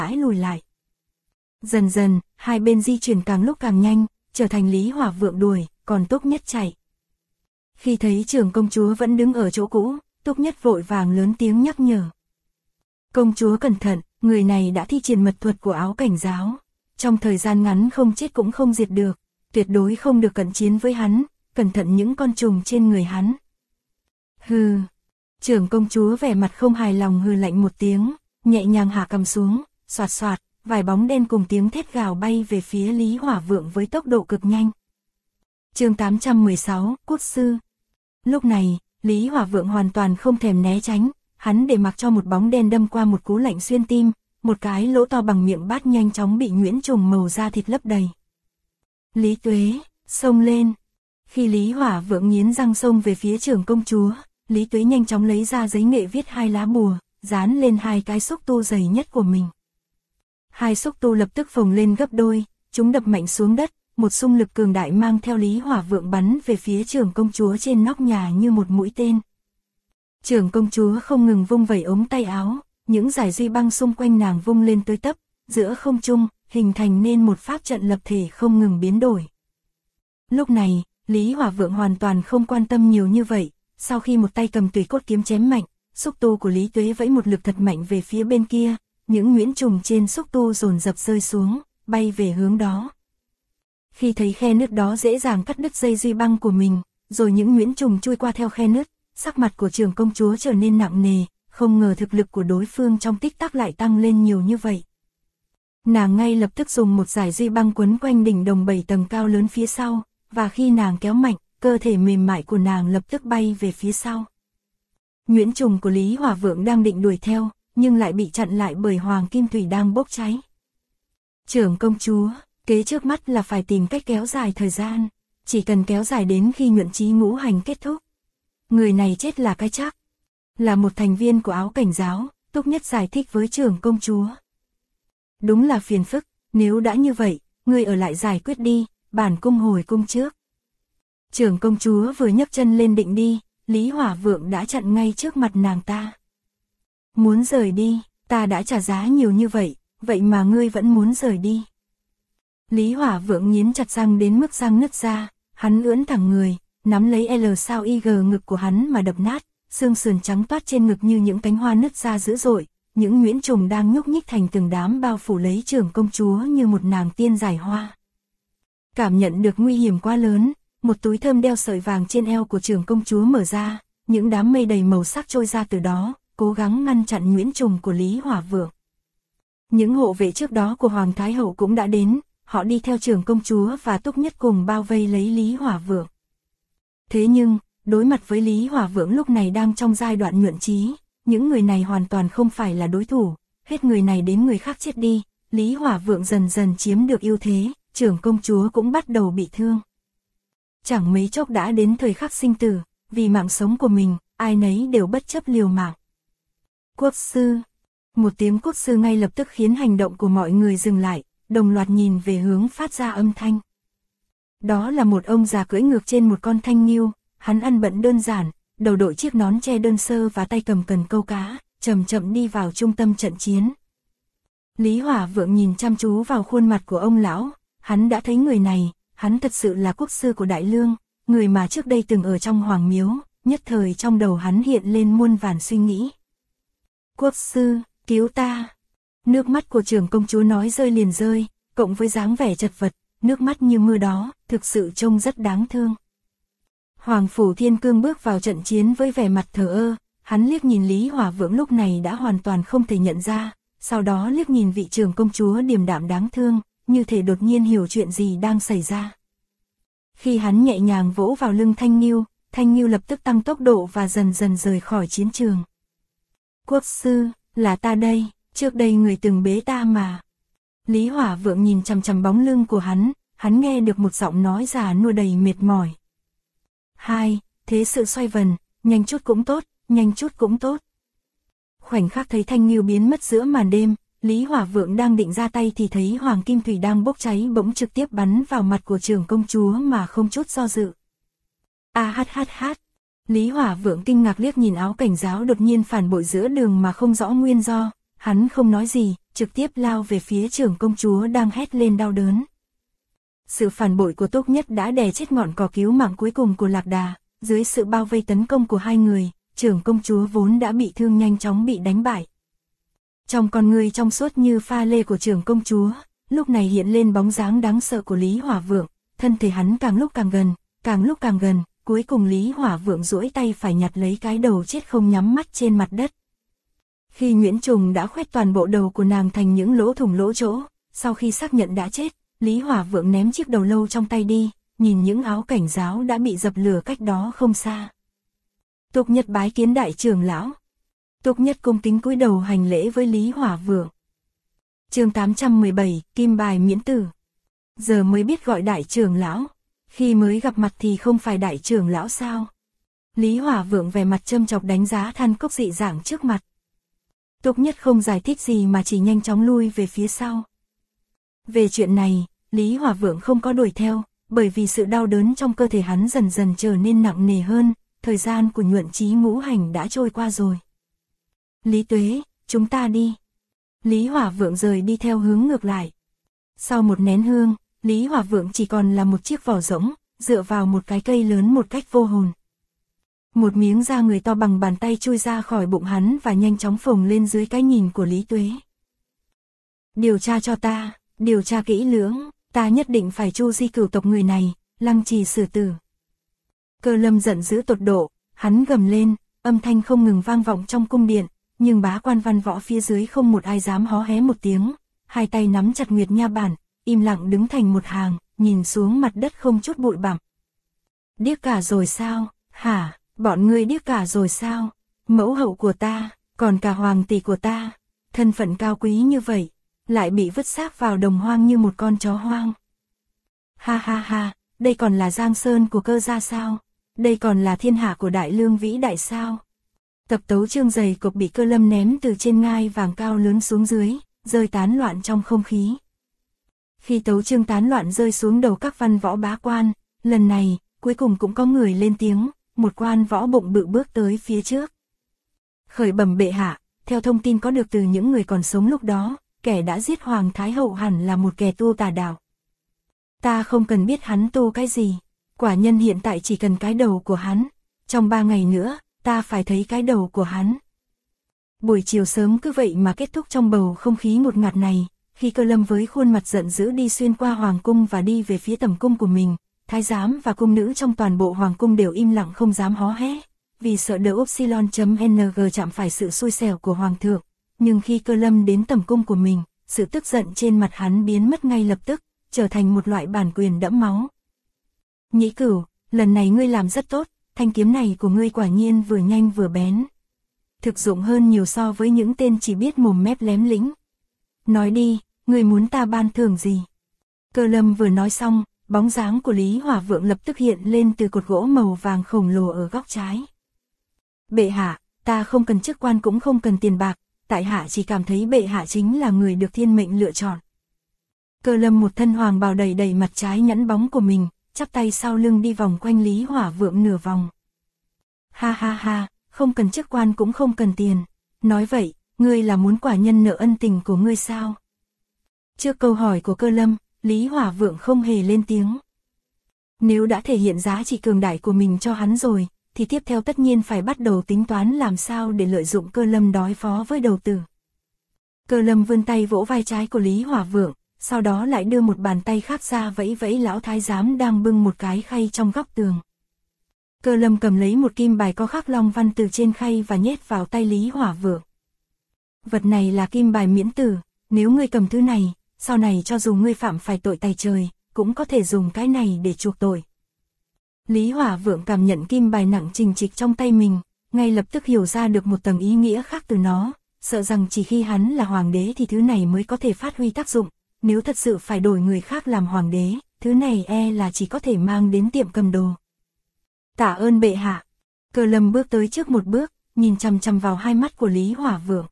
rãi lùi lại. Dần dần, hai bên di chuyển càng lúc càng nhanh, trở thành Lý Hỏa Vượng đuổi, còn Túc Nhất chạy. Khi thấy trưởng công chúa vẫn đứng ở chỗ cũ, Túc Nhất vội vàng lớn tiếng nhắc nhở. Công chúa cẩn thận, người này đã thi triển mật thuật của Áo Cảnh Giáo. Trong thời gian ngắn không chết cũng không diệt được, tuyệt đối không được cận chiến với hắn, cẩn thận những con trùng trên người hắn. Hừ. Trưởng công chúa vẻ mặt không hài lòng hừ lạnh một tiếng, nhẹ nhàng hạ cầm xuống, xoạt xoạt, vài bóng đen cùng tiếng thét gào bay về phía Lý Hỏa Vượng với tốc độ cực nhanh. Chương 816, Quốc sư. Lúc này, Lý Hỏa Vượng hoàn toàn không thèm né tránh, hắn để mặc cho một bóng đen đâm qua một cú lạnh xuyên tim, một cái lỗ to bằng miệng bát nhanh chóng bị nhuyễn trùng màu da thịt lấp đầy. Lý Tuế, xông lên. Khi Lý Hỏa Vượng nghiến răng xông về phía trưởng công chúa, Lý Tuế nhanh chóng lấy ra giấy nghệ viết hai lá bùa, dán lên hai cái xúc tu dày nhất của mình. Hai xúc tu lập tức phồng lên gấp đôi, chúng đập mạnh xuống đất, một xung lực cường đại mang theo Lý Hỏa Vượng bắn về phía trưởng công chúa trên nóc nhà như một mũi tên. Trưởng công chúa không ngừng vung vẩy ống tay áo, những dải duy băng xung quanh nàng vung lên tới tấp, giữa không trung, hình thành nên một pháp trận lập thể không ngừng biến đổi. Lúc này, Lý Hỏa Vượng hoàn toàn không quan tâm nhiều như vậy, sau khi một tay cầm tùy cốt kiếm chém mạnh, xúc tu của Lý Tuế vẫy một lực thật mạnh về phía bên kia, những nhuyễn trùng trên xúc tu dồn dập rơi xuống, bay về hướng đó. Khi thấy khe nứt đó dễ dàng cắt đứt dây duy băng của mình, rồi những nhuyễn trùng chui qua theo khe nứt, sắc mặt của trưởng công chúa trở nên nặng nề, không ngờ thực lực của đối phương trong tích tắc lại tăng lên nhiều như vậy. Nàng ngay lập tức dùng một dải duy băng quấn quanh đỉnh đồng 7 tầng cao lớn phía sau, và khi nàng kéo mạnh, cơ thể mềm mại của nàng lập tức bay về phía sau. Nhuyễn trùng của Lý Hỏa Vượng đang định đuổi theo, nhưng lại bị chặn lại bởi Hoàng Kim Thủy đang bốc cháy. Trưởng công chúa, kế trước mắt là phải tìm cách kéo dài thời gian, chỉ cần kéo dài đến khi nhuận chí ngũ hành kết thúc. Người này chết là cái chắc. Là một thành viên của Áo Cảnh Giáo, Túc Nhất giải thích với trưởng công chúa. Đúng là phiền phức, nếu đã như vậy, ngươi ở lại giải quyết đi, bản cung hồi cung trước. Trưởng công chúa vừa nhấc chân lên định đi, Lý Hỏa Vượng đã chặn ngay trước mặt nàng ta. Muốn rời đi, ta đã trả giá nhiều như vậy, vậy mà ngươi vẫn muốn rời đi. Lý Hỏa Vượng nghiến chặt răng đến mức răng nứt ra, hắn ưỡn thẳng người, nắm lấy L sao IG ngực của hắn mà đập nát, xương sườn trắng toát trên ngực như những cánh hoa nứt ra dữ dội, những nhuyễn trùng đang nhúc nhích thành từng đám bao phủ lấy trưởng công chúa như một nàng tiên giải hoa. Cảm nhận được nguy hiểm quá lớn, một túi thơm đeo sợi vàng trên eo của trưởng công chúa mở ra, những đám mây đầy màu sắc trôi ra từ đó, cố gắng ngăn chặn nhuyễn trùng của Lý Hỏa Vượng. Những hộ vệ trước đó của Hoàng Thái Hậu cũng đã đến, họ đi theo trưởng công chúa và Túc Nhất cùng bao vây lấy Lý Hỏa Vượng. Thế nhưng, đối mặt với Lý Hỏa Vượng lúc này đang trong giai đoạn nhuận chí, những người này hoàn toàn không phải là đối thủ, hết người này đến người khác chết đi, Lý Hỏa Vượng dần dần chiếm được ưu thế, trưởng công chúa cũng bắt đầu bị thương. Chẳng mấy chốc đã đến thời khắc sinh tử, vì mạng sống của mình, ai nấy đều bất chấp liều mạng. Quốc sư. Một tiếng quốc sư ngay lập tức khiến hành động của mọi người dừng lại, đồng loạt nhìn về hướng phát ra âm thanh. Đó là một ông già cưỡi ngược trên một con thanh ngưu, hắn ăn bận đơn giản, đầu đội chiếc nón che đơn sơ và tay cầm cần câu cá, chậm chậm đi vào trung tâm trận chiến. Lý Hỏa Vượng nhìn chăm chú vào khuôn mặt của ông lão, hắn đã thấy người này, hắn thật sự là quốc sư của Đại Lương, người mà trước đây từng ở trong hoàng miếu, nhất thời trong đầu hắn hiện lên muôn vàn suy nghĩ. Quốc sư, cứu ta. Nước mắt của trưởng công chúa nói rơi liền rơi, cộng với dáng vẻ chật vật, nước mắt như mưa đó, thực sự trông rất đáng thương. Hoàng Phủ Thiên Cương bước vào trận chiến với vẻ mặt thờ ơ, hắn liếc nhìn Lý Hỏa Vượng lúc này đã hoàn toàn không thể nhận ra, sau đó liếc nhìn vị trưởng công chúa điềm đạm đáng thương, như thể đột nhiên hiểu chuyện gì đang xảy ra. Khi hắn nhẹ nhàng vỗ vào lưng Thanh Ngưu lập tức tăng tốc độ và dần dần rời khỏi chiến trường. Quốc sư, là ta đây, trước đây người từng bế ta mà. Lý Hỏa Vượng nhìn chằm chằm bóng lưng của hắn nghe được một giọng nói già nua đầy mệt mỏi. Thế sự xoay vần, nhanh chút cũng tốt, nhanh chút cũng tốt. Khoảnh khắc thấy Thanh Ngưu biến mất giữa màn đêm, Lý Hỏa Vượng đang định ra tay thì thấy Hoàng Kim Thủy đang bốc cháy bỗng trực tiếp bắn vào mặt của trưởng công chúa mà không chút do dự. Lý Hỏa Vượng kinh ngạc liếc nhìn Áo Cảnh Giáo đột nhiên phản bội giữa đường mà không rõ nguyên do, hắn không nói gì, trực tiếp lao về phía trưởng công chúa đang hét lên đau đớn. Sự phản bội của Túc Nhất đã đè chết ngọn cỏ cứu mạng cuối cùng của Lạc Đà, dưới sự bao vây tấn công của hai người, trưởng công chúa vốn đã bị thương nhanh chóng bị đánh bại. Trong con người trong suốt như pha lê của trưởng công chúa, lúc này hiện lên bóng dáng đáng sợ của Lý Hỏa Vượng, thân thể hắn càng lúc càng gần, cuối cùng Lý Hỏa Vượng duỗi tay phải nhặt lấy cái đầu chết không nhắm mắt trên mặt đất. Khi Nguyễn Trùng đã khoét toàn bộ đầu của nàng thành những lỗ thủng lỗ chỗ, sau khi xác nhận đã chết, Lý Hỏa Vượng ném chiếc đầu lâu trong tay đi, nhìn những áo cảnh giáo đã bị dập lửa cách đó không xa. Túc Nhất bái kiến đại trưởng lão. Túc Nhất cung kính cúi đầu hành lễ với Lý Hỏa Vượng. Chương 817, Kim bài miễn tử. Giờ mới biết gọi đại trưởng lão, khi mới gặp mặt thì không phải đại trưởng lão sao? Lý Hỏa Vượng vẻ mặt châm chọc đánh giá than cốc dị dạng trước mặt. Túc Nhất không giải thích gì mà chỉ nhanh chóng lui về phía sau. Về chuyện này, Lý Hỏa Vượng không có đuổi theo, bởi vì sự đau đớn trong cơ thể hắn dần dần trở nên nặng nề hơn, thời gian của nhuận chí ngũ hành đã trôi qua rồi. Lý Tuế, chúng ta đi. Lý Hỏa Vượng rời đi theo hướng ngược lại. Sau một nén hương, Lý Hỏa Vượng chỉ còn là một chiếc vỏ rỗng, dựa vào một cái cây lớn một cách vô hồn. Một miếng da người to bằng bàn tay chui ra khỏi bụng hắn và nhanh chóng phồng lên dưới cái nhìn của Lý Tuế. Điều tra cho ta, điều tra kỹ lưỡng, ta nhất định phải chu di cửu tộc người này, lăng trì xử tử. Cơ Lâm giận dữ tột độ, hắn gầm lên, âm thanh không ngừng vang vọng trong cung điện, nhưng bá quan văn võ phía dưới không một ai dám hó hé một tiếng, hai tay nắm chặt Nguyệt Nha bản, im lặng đứng thành một hàng, nhìn xuống mặt đất không chút bụi bặm. Điếc cả rồi sao, hả, bọn ngươi điếc cả rồi sao, mẫu hậu của ta, còn cả hoàng tỷ của ta, thân phận cao quý như vậy, lại bị vứt xác vào đồng hoang như một con chó hoang. Ha ha ha, đây còn là Giang Sơn của Cơ gia sao, đây còn là thiên hạ của Đại Lương vĩ đại sao. Tập tấu chương dày cộc bị Cơ Lâm ném từ trên ngai vàng cao lớn xuống dưới, rơi tán loạn trong không khí. Khi tấu chương tán loạn rơi xuống đầu các văn võ bá quan, lần này, cuối cùng cũng có người lên tiếng, một quan võ bụng bự bước tới phía trước. Khởi bẩm bệ hạ, theo thông tin có được từ những người còn sống lúc đó, kẻ đã giết Hoàng Thái Hậu hẳn là một kẻ tu tà đạo. Ta không cần biết hắn tu cái gì, quả nhân hiện tại chỉ cần cái đầu của hắn, trong 3 ngày nữa, ta phải thấy cái đầu của hắn. Buổi chiều sớm cứ vậy mà kết thúc trong bầu không khí ngột ngạt này, khi Cơ Lâm với khuôn mặt giận dữ đi xuyên qua hoàng cung và đi về phía tầm cung của mình, thái giám và cung nữ trong toàn bộ hoàng cung đều im lặng không dám hó hé, vì sợ đỡ Upsilon.ng chạm phải sự xui xẻo của hoàng thượng. Nhưng khi Cơ Lâm đến tầm cung của mình, sự tức giận trên mặt hắn biến mất ngay lập tức, trở thành một loại bản quyền đẫm máu. Nhĩ Cửu, lần này ngươi làm rất tốt, thanh kiếm này của ngươi quả nhiên vừa nhanh vừa bén. Thực dụng hơn nhiều so với những tên chỉ biết mồm mép lém lĩnh. Nói đi, ngươi muốn ta ban thưởng gì? Cơ Lâm vừa nói xong, bóng dáng của Lý Hỏa Vượng lập tức hiện lên từ cột gỗ màu vàng khổng lồ ở góc trái. Bệ hạ, ta không cần chức quan cũng không cần tiền bạc, tại hạ chỉ cảm thấy bệ hạ chính là người được thiên mệnh lựa chọn. Cơ Lâm một thân hoàng bào đầy đầy mặt trái nhẵn bóng của mình, chắp tay sau lưng đi vòng quanh Lý Hỏa Vượng nửa vòng. Ha ha ha, không cần chức quan cũng không cần tiền. Nói vậy, ngươi là muốn quả nhân nợ ân tình của ngươi sao? Trước câu hỏi của Cơ Lâm, Lý Hỏa Vượng không hề lên tiếng. Nếu đã thể hiện giá trị cường đại của mình cho hắn rồi, thì tiếp theo tất nhiên phải bắt đầu tính toán làm sao để lợi dụng Cơ Lâm đối phó với đầu tử. Cơ Lâm vươn tay vỗ vai trái của Lý Hỏa Vượng, sau đó lại đưa một bàn tay khác ra vẫy vẫy lão thái giám đang bưng một cái khay trong góc tường. Cơ Lâm cầm lấy một kim bài có khắc long văn từ trên khay và nhét vào tay Lý Hỏa Vượng. Vật này là kim bài miễn tử, nếu ngươi cầm thứ này, sau này cho dù ngươi phạm phải tội tày trời, cũng có thể dùng cái này để chuộc tội. Lý Hỏa Vượng cảm nhận kim bài nặng trịch trịch trong tay mình, ngay lập tức hiểu ra được một tầng ý nghĩa khác từ nó, sợ rằng chỉ khi hắn là hoàng đế thì thứ này mới có thể phát huy tác dụng, nếu thật sự phải đổi người khác làm hoàng đế, thứ này là chỉ có thể mang đến tiệm cầm đồ. Tạ ơn bệ hạ. Cơ Lâm bước tới trước một bước, nhìn chằm chằm vào hai mắt của Lý Hỏa Vượng.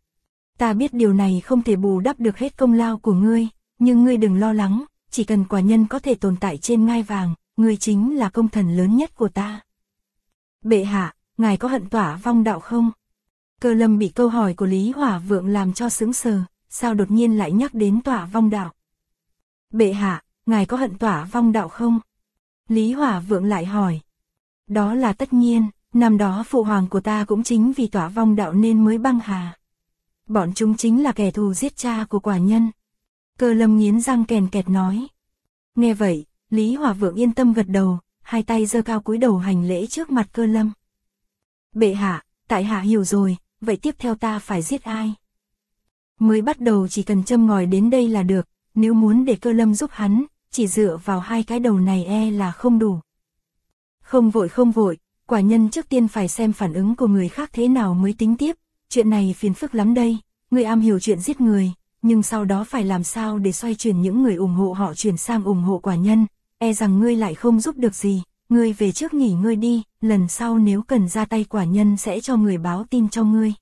Ta biết điều này không thể bù đắp được hết công lao của ngươi, nhưng ngươi đừng lo lắng, chỉ cần quả nhân có thể tồn tại trên ngai vàng, ngươi chính là công thần lớn nhất của ta. Bệ hạ, ngài có hận Tỏa Vong đạo không? Cơ Lâm bị câu hỏi của Lý Hỏa Vượng làm cho sững sờ, sao đột nhiên lại nhắc đến Tỏa Vong Đạo. Bệ hạ, ngài có hận Tỏa Vong Đạo không? Lý Hỏa Vượng lại hỏi. Đó là tất nhiên, năm đó phụ hoàng của ta cũng chính vì Tỏa Vong Đạo nên mới băng hà. Bọn chúng chính là kẻ thù giết cha của quả nhân. Cơ Lâm nghiến răng kèn kẹt nói. Nghe vậy, Lý Hỏa Vượng yên tâm gật đầu, hai tay giơ cao cúi đầu hành lễ trước mặt Cơ Lâm. Bệ hạ, tại hạ hiểu rồi, vậy tiếp theo ta phải giết ai? Mới bắt đầu chỉ cần châm ngòi đến đây là được, nếu muốn để Cơ Lâm giúp hắn, chỉ dựa vào hai cái đầu này là không đủ. Không vội, quả nhân trước tiên phải xem phản ứng của người khác thế nào mới tính tiếp, chuyện này phiền phức lắm đây, ngươi am hiểu chuyện giết người, nhưng sau đó phải làm sao để xoay chuyển những người ủng hộ họ chuyển sang ủng hộ quả nhân, rằng ngươi lại không giúp được gì, ngươi về trước nghỉ ngơi đi, lần sau nếu cần ra tay quả nhân sẽ cho người báo tin cho ngươi.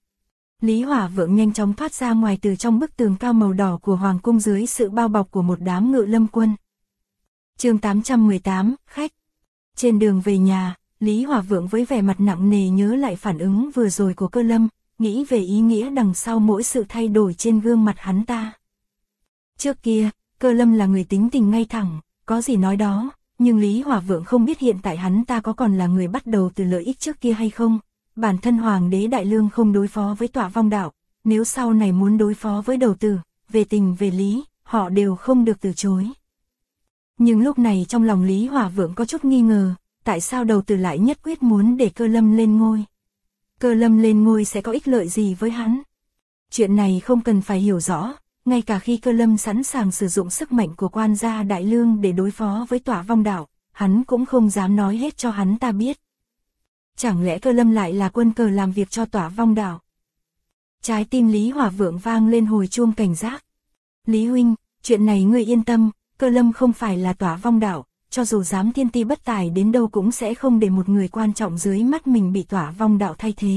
Lý Hỏa Vượng nhanh chóng thoát ra ngoài từ trong bức tường cao màu đỏ của Hoàng cung dưới sự bao bọc của một đám ngự lâm quân. Chương 818, khách. Trên đường về nhà, Lý Hỏa Vượng với vẻ mặt nặng nề nhớ lại phản ứng vừa rồi của Cơ Lâm, nghĩ về ý nghĩa đằng sau mỗi sự thay đổi trên gương mặt hắn ta. Trước kia, Cơ Lâm là người tính tình ngay thẳng, có gì nói đó, nhưng Lý Hỏa Vượng không biết hiện tại hắn ta có còn là người bắt đầu từ lợi ích trước kia hay không. Bản thân Hoàng đế Đại Lương không đối phó với Tỏa Vong Đạo, nếu sau này muốn đối phó với Đầu Tử, về tình về lý, họ đều không được từ chối. Nhưng lúc này trong lòng Lý Hỏa Vượng có chút nghi ngờ, tại sao Đầu Tử lại nhất quyết muốn để Cơ Lâm lên ngôi? Cơ Lâm lên ngôi sẽ có ích lợi gì với hắn? Chuyện này không cần phải hiểu rõ, ngay cả khi Cơ Lâm sẵn sàng sử dụng sức mạnh của quan gia Đại Lương để đối phó với Tỏa Vong Đạo, hắn cũng không dám nói hết cho hắn ta biết. Chẳng lẽ Cơ Lâm lại là quân cờ làm việc cho Tỏa Vong Đạo? Trái tim Lý Hỏa Vượng vang lên hồi chuông cảnh giác. Lý huynh, chuyện này ngươi yên tâm, Cơ Lâm không phải là Tỏa Vong Đạo, cho dù dám thiên ti bất tài đến đâu cũng sẽ không để một người quan trọng dưới mắt mình bị Tỏa Vong Đạo thay thế.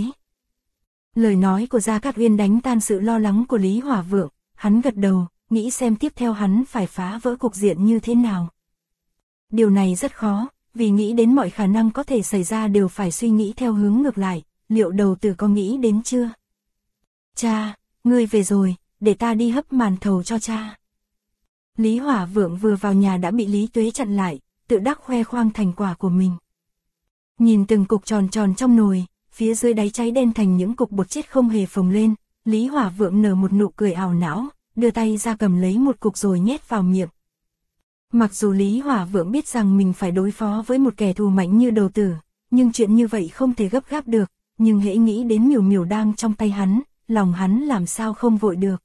Lời nói của Gia Cát Uyên đánh tan sự lo lắng của Lý Hỏa Vượng, hắn gật đầu, nghĩ xem tiếp theo hắn phải phá vỡ cục diện như thế nào. Điều này rất khó, vì nghĩ đến mọi khả năng có thể xảy ra đều phải suy nghĩ theo hướng ngược lại, liệu Đầu Tử có nghĩ đến chưa? Cha, ngươi về rồi, để ta đi hấp màn thầu cho cha. Lý Hỏa Vượng vừa vào nhà đã bị Lý Tuế chặn lại, tự đắc khoe khoang thành quả của mình. Nhìn từng cục tròn tròn trong nồi, phía dưới đáy cháy đen thành những cục bột chết không hề phồng lên, Lý Hỏa Vượng nở một nụ cười ảo não, đưa tay ra cầm lấy một cục rồi nhét vào miệng. Mặc dù Lý Hỏa Vượng biết rằng mình phải đối phó với một kẻ thù mạnh như Đầu Tử, nhưng chuyện như vậy không thể gấp gáp được, nhưng hễ nghĩ đến miểu miểu đang trong tay hắn, lòng hắn làm sao không vội được.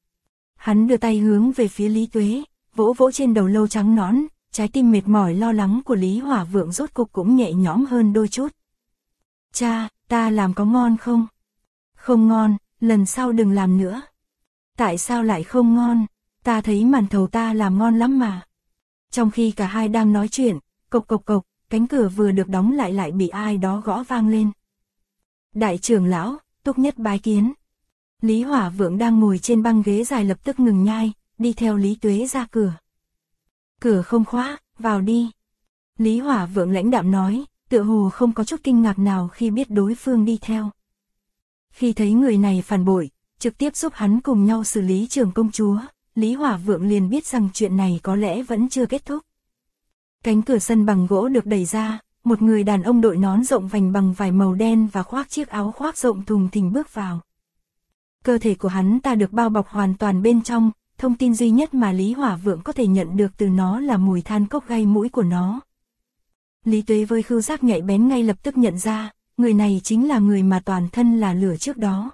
Hắn đưa tay hướng về phía Lý Tuế, vỗ vỗ trên đầu lâu trắng nõn, trái tim mệt mỏi lo lắng của Lý Hỏa Vượng rốt cục cũng nhẹ nhõm hơn đôi chút. Cha, ta làm có ngon không? Không ngon, lần sau đừng làm nữa. Tại sao lại không ngon? Ta thấy màn thầu ta làm ngon lắm mà. Trong khi cả hai đang nói chuyện, cộc cộc cộc, cánh cửa vừa được đóng lại bị ai đó gõ vang lên. Đại trưởng lão, Túc Nhất bái kiến. Lý Hỏa Vượng đang ngồi trên băng ghế dài lập tức ngừng nhai, đi theo Lý Tuế ra cửa. Cửa không khóa, vào đi. Lý Hỏa Vượng lãnh đạm nói, tựa hồ không có chút kinh ngạc nào khi biết đối phương đi theo. Khi thấy người này phản bội, trực tiếp giúp hắn cùng nhau xử lý Trưởng công chúa, Lý Hỏa Vượng liền biết rằng chuyện này có lẽ vẫn chưa kết thúc. Cánh cửa sân bằng gỗ được đẩy ra, một người đàn ông đội nón rộng vành bằng vải màu đen và khoác chiếc áo khoác rộng thùng thình bước vào. Cơ thể của hắn ta được bao bọc hoàn toàn bên trong, thông tin duy nhất mà Lý Hỏa Vượng có thể nhận được từ nó là mùi than cốc gây mũi của nó. Lý Tuế với khứu giác nhạy bén ngay lập tức nhận ra, người này chính là người mà toàn thân là lửa trước đó.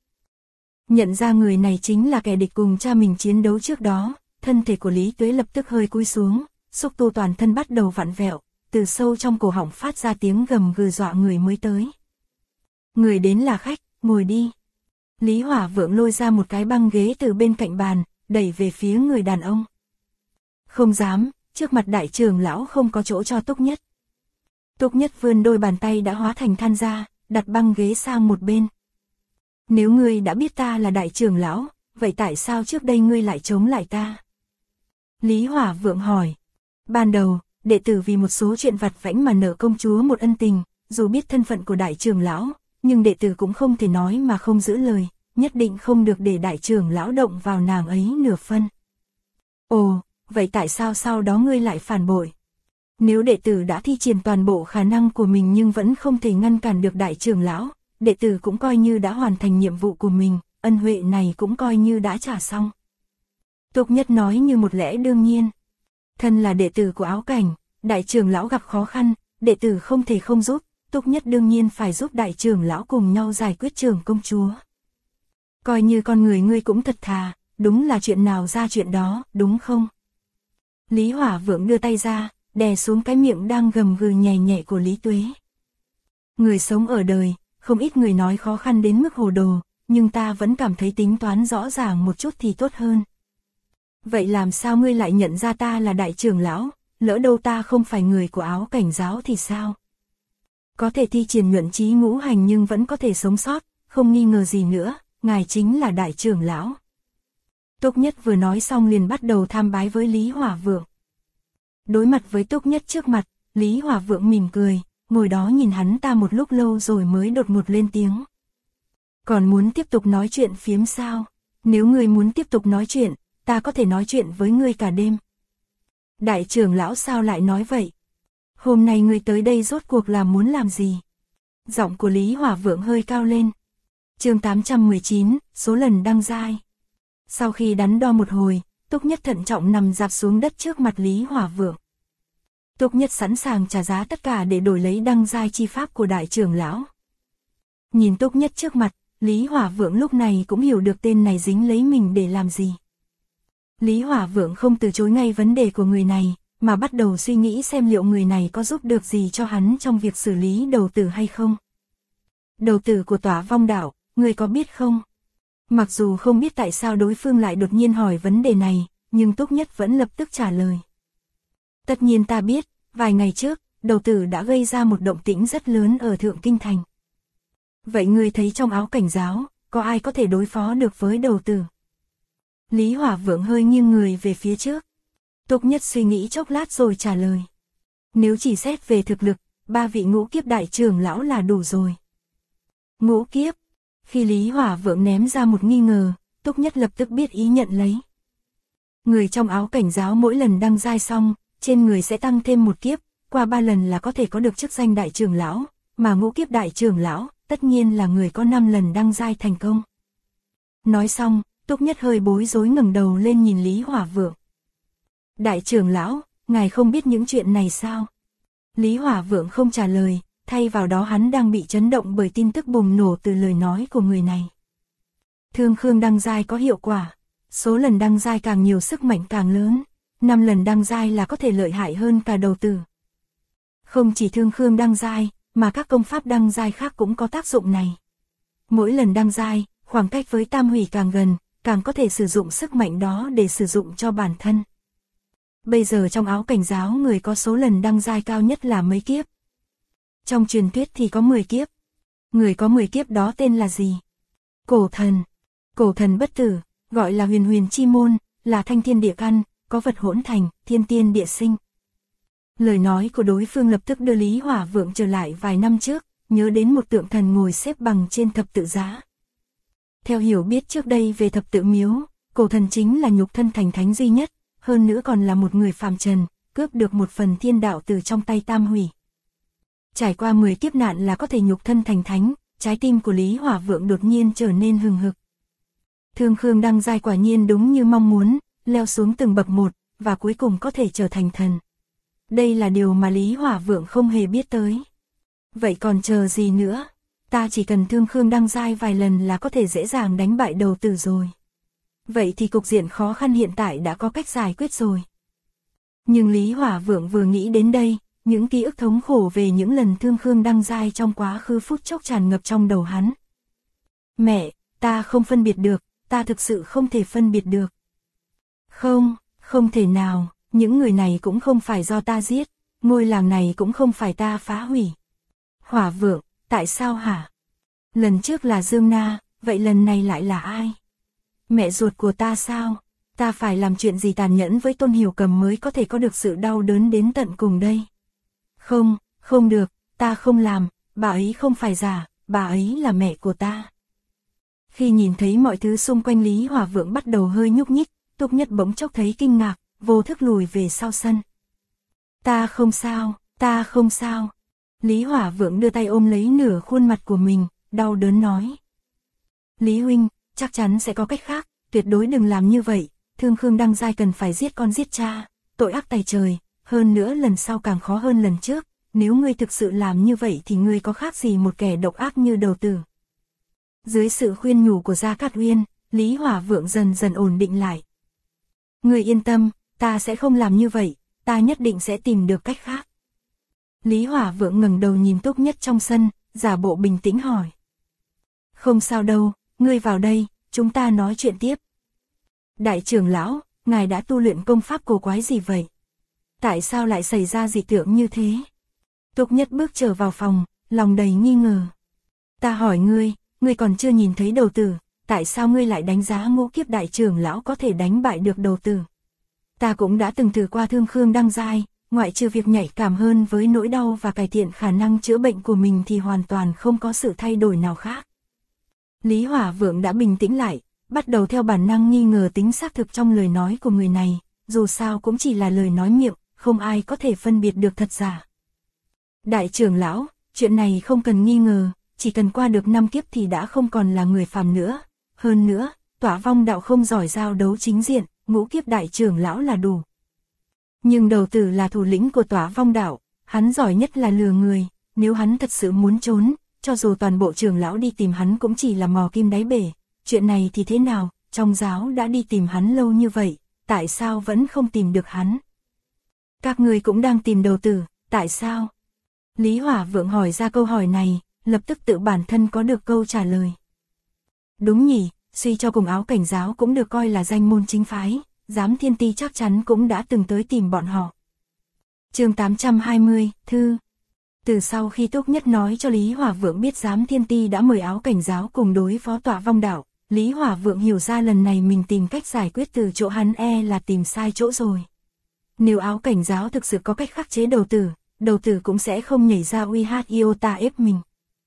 Nhận ra người này chính là kẻ địch cùng cha mình chiến đấu trước đó, thân thể của Lý Tuế lập tức hơi cúi xuống, xúc tu toàn thân bắt đầu vặn vẹo, từ sâu trong cổ họng phát ra tiếng gầm gừ dọa người mới tới. Người đến là khách, ngồi đi. Lý Hỏa Vượng lôi ra một cái băng ghế từ bên cạnh bàn, đẩy về phía người đàn ông. Không dám, trước mặt đại trưởng lão không có chỗ cho Túc Nhất. Túc Nhất vươn đôi bàn tay đã hóa thành than ra, đặt băng ghế sang một bên. Nếu ngươi đã biết ta là đại trưởng lão, vậy tại sao trước đây ngươi lại chống lại ta? Lý Hỏa Vượng hỏi. Ban đầu, đệ tử vì một số chuyện vặt vãnh mà nợ công chúa một ân tình, dù biết thân phận của đại trưởng lão, nhưng đệ tử cũng không thể nói mà không giữ lời, nhất định không được để đại trưởng lão động vào nàng ấy nửa phân. Ồ, vậy tại sao sau đó ngươi lại phản bội? Nếu đệ tử đã thi triển toàn bộ khả năng của mình nhưng vẫn không thể ngăn cản được đại trưởng lão, đệ tử cũng coi như đã hoàn thành nhiệm vụ của mình, ân huệ này cũng coi như đã trả xong. Túc Nhất nói như một lẽ đương nhiên. Thân là đệ tử của Áo Cảnh, đại trưởng lão gặp khó khăn, đệ tử không thể không giúp, Túc Nhất đương nhiên phải giúp đại trưởng lão cùng nhau giải quyết Trưởng công chúa. Coi như con người ngươi cũng thật thà, đúng là chuyện nào ra chuyện đó, đúng không? Lý Hỏa Vượng đưa tay ra, đè xuống cái miệng đang gầm gừ nhè nhẹ của Lý Tuế. Người sống ở đời, không ít người nói khó khăn đến mức hồ đồ, nhưng ta vẫn cảm thấy tính toán rõ ràng một chút thì tốt hơn. Vậy làm sao ngươi lại nhận ra ta là đại trưởng lão, lỡ đâu ta không phải người của Áo Cảnh giáo thì sao? Có thể thi triển nhuận trí ngũ hành nhưng vẫn có thể sống sót, không nghi ngờ gì nữa, ngài chính là đại trưởng lão. Túc Nhất vừa nói xong liền bắt đầu tham bái với Lý Hỏa Vượng. Đối mặt với Túc Nhất trước mặt, Lý Hỏa Vượng mỉm cười, ngồi đó nhìn hắn ta một lúc lâu rồi mới đột ngột lên tiếng. Còn muốn tiếp tục nói chuyện phiếm sao? Nếu ngươi muốn tiếp tục nói chuyện, ta có thể nói chuyện với ngươi cả đêm. Đại trưởng lão sao lại nói vậy? Hôm nay ngươi tới đây rốt cuộc là muốn làm gì? Giọng của Lý Hỏa Vượng hơi cao lên. Chương 819, số lần đăng giai. Sau khi đắn đo một hồi, Túc Nhất thận trọng nằm rạp xuống đất trước mặt Lý Hỏa Vượng. Túc Nhất sẵn sàng trả giá tất cả để đổi lấy đăng giai chi pháp của đại trưởng lão. Nhìn Túc Nhất trước mặt, Lý Hỏa Vượng lúc này cũng hiểu được tên này dính lấy mình để làm gì. Lý Hỏa Vượng không từ chối ngay vấn đề của người này, mà bắt đầu suy nghĩ xem liệu người này có giúp được gì cho hắn trong việc xử lý đầu tử hay không. Đầu tử của Tỏa Vong Đạo, người có biết không? Mặc dù không biết tại sao đối phương lại đột nhiên hỏi vấn đề này, nhưng Túc Nhất vẫn lập tức trả lời. Tất nhiên ta biết, vài ngày trước, đầu tử đã gây ra một động tĩnh rất lớn ở Thượng Kinh Thành. Vậy ngươi thấy trong Áo Cảnh giáo, có ai có thể đối phó được với đầu tử? Lý Hỏa Vượng hơi nghiêng người về phía trước. Túc Nhất suy nghĩ chốc lát rồi trả lời. Nếu chỉ xét về thực lực, 3 vị ngũ kiếp đại trưởng lão là đủ rồi. Ngũ kiếp. Khi Lý Hỏa Vượng ném ra một nghi ngờ, Túc Nhất lập tức biết ý nhận lấy. Người trong Áo Cảnh giáo mỗi lần đăng giai xong, trên người sẽ tăng thêm một kiếp, qua 3 lần là có thể có được chức danh đại trưởng lão, mà ngũ kiếp đại trưởng lão, tất nhiên là người có 5 lần đăng giai thành công. Nói xong, Túc Nhất hơi bối rối ngẩng đầu lên nhìn Lý Hỏa Vượng. Đại trưởng lão, ngài không biết những chuyện này sao? Lý Hỏa Vượng không trả lời, thay vào đó hắn đang bị chấn động bởi tin tức bùng nổ từ lời nói của người này. Thương khương đăng giai có hiệu quả, số lần đăng giai càng nhiều sức mạnh càng lớn, 5 lần đăng giai là có thể lợi hại hơn cả đầu tử. Không chỉ thương khương đăng giai, mà các công pháp đăng giai khác cũng có tác dụng này. Mỗi lần đăng giai, khoảng cách với tam hủy càng gần, càng có thể sử dụng sức mạnh đó để sử dụng cho bản thân. Bây giờ trong Áo Cảnh giáo người có số lần đăng giai cao nhất là mấy kiếp? Trong truyền thuyết thì có 10 kiếp. Người có 10 kiếp đó tên là gì? Cổ thần. Cổ thần bất tử, gọi là huyền huyền chi môn, là thanh thiên địa căn, có vật hỗn thành, thiên tiên địa sinh. Lời nói của đối phương lập tức đưa Lý Hỏa Vượng trở lại vài năm trước, nhớ đến một tượng thần ngồi xếp bằng trên thập tự giá. Theo hiểu biết trước đây về thập tự miếu, cổ thần chính là nhục thân thành thánh duy nhất, hơn nữa còn là một người phàm trần, cướp được một phần thiên đạo từ trong tay tam hủy. Trải qua 10 kiếp nạn là có thể nhục thân thành thánh, trái tim của Lý Hỏa Vượng đột nhiên trở nên hừng hực. Thương khương đăng giai quả nhiên đúng như mong muốn, leo xuống từng bậc một, và cuối cùng có thể trở thành thần. Đây là điều mà Lý Hỏa Vượng không hề biết tới. Vậy còn chờ gì nữa? Ta chỉ cần thương khương đăng giai vài lần là có thể dễ dàng đánh bại đầu tử rồi. Vậy thì cục diện khó khăn hiện tại đã có cách giải quyết rồi. Nhưng Lý Hỏa Vượng vừa nghĩ đến đây, những ký ức thống khổ về những lần thương khương đăng giai trong quá khứ phút chốc tràn ngập trong đầu hắn. Mẹ, ta không phân biệt được, ta thực sự không thể phân biệt được. Không, không thể nào, những người này cũng không phải do ta giết, ngôi làng này cũng không phải ta phá hủy. Hỏa Vượng, tại sao hả? Lần trước là Dương Na, vậy lần này lại là ai? Mẹ ruột của ta sao? Ta phải làm chuyện gì tàn nhẫn với Tôn Hiểu Cầm mới có thể có được sự đau đớn đến tận cùng đây? Không, không được, ta không làm, bà ấy không phải giả, bà ấy là mẹ của ta. Khi nhìn thấy mọi thứ xung quanh Lý Hỏa Vượng bắt đầu hơi nhúc nhích, Túc Nhất bỗng chốc thấy kinh ngạc, vô thức lùi về sau sân. Ta không sao, ta không sao. Lý Hỏa Vượng đưa tay ôm lấy nửa khuôn mặt của mình, đau đớn nói. Lý huynh, chắc chắn sẽ có cách khác, tuyệt đối đừng làm như vậy, Thương Khương Đăng Giai cần phải giết con giết cha, tội ác tày trời, hơn nữa lần sau càng khó hơn lần trước, nếu ngươi thực sự làm như vậy thì ngươi có khác gì một kẻ độc ác như đầu tử. Dưới sự khuyên nhủ của Gia Cát Uyên, Lý Hỏa Vượng dần dần ổn định lại. Ngươi yên tâm, ta sẽ không làm như vậy, ta nhất định sẽ tìm được cách khác. Lý Hỏa Vượng ngẩng đầu nhìn Túc Nhất trong sân, giả bộ bình tĩnh hỏi. Không sao đâu, ngươi vào đây, chúng ta nói chuyện tiếp. Đại trưởng lão, ngài đã tu luyện công pháp cổ quái gì vậy? Tại sao lại xảy ra dị tượng như thế? Túc Nhất bước trở vào phòng, lòng đầy nghi ngờ. Ta hỏi ngươi còn chưa nhìn thấy đầu tử, tại sao ngươi lại đánh giá Ngũ Kiếp đại trưởng lão có thể đánh bại được đầu tử? Ta cũng đã từng thử qua Thương Khương Đăng Giai, ngoại trừ việc nhạy cảm hơn với nỗi đau và cải thiện khả năng chữa bệnh của mình thì hoàn toàn không có sự thay đổi nào khác. Lý Hỏa Vượng đã bình tĩnh lại, bắt đầu theo bản năng nghi ngờ tính xác thực trong lời nói của người này, dù sao cũng chỉ là lời nói miệng, không ai có thể phân biệt được thật giả. Đại trưởng lão, chuyện này không cần nghi ngờ, chỉ cần qua được 5 kiếp thì đã không còn là người phàm nữa. Hơn nữa, Tỏa Vong đạo không giỏi giao đấu chính diện, Ngũ Kiếp đại trưởng lão là đủ. Nhưng đầu tử là thủ lĩnh của Tỏa Vong đạo, hắn giỏi nhất là lừa người, nếu hắn thật sự muốn trốn, cho dù toàn bộ trưởng lão đi tìm hắn cũng chỉ là mò kim đáy bể. Chuyện này thì thế nào, trong giáo đã đi tìm hắn lâu như vậy, tại sao vẫn không tìm được hắn? Các người cũng đang tìm đầu tử, tại sao? Lý Hỏa Vượng hỏi ra câu hỏi này, lập tức tự bản thân có được câu trả lời. Đúng nhỉ, suy cho cùng Áo Cảnh giáo cũng được coi là danh môn chính phái, Giám Thiên Ti chắc chắn cũng đã từng tới tìm bọn họ. Chương 820, Thư. Từ sau khi Túc Nhất nói cho Lý Hỏa Vượng biết Giám Thiên Ti đã mời Áo Cảnh giáo cùng đối phó Tỏa Vong đạo, Lý Hỏa Vượng hiểu ra lần này mình tìm cách giải quyết từ chỗ hắn là tìm sai chỗ rồi. Nếu Áo Cảnh giáo thực sự có cách khắc chế đầu tử cũng sẽ không nhảy ra uy hát Iota ép mình.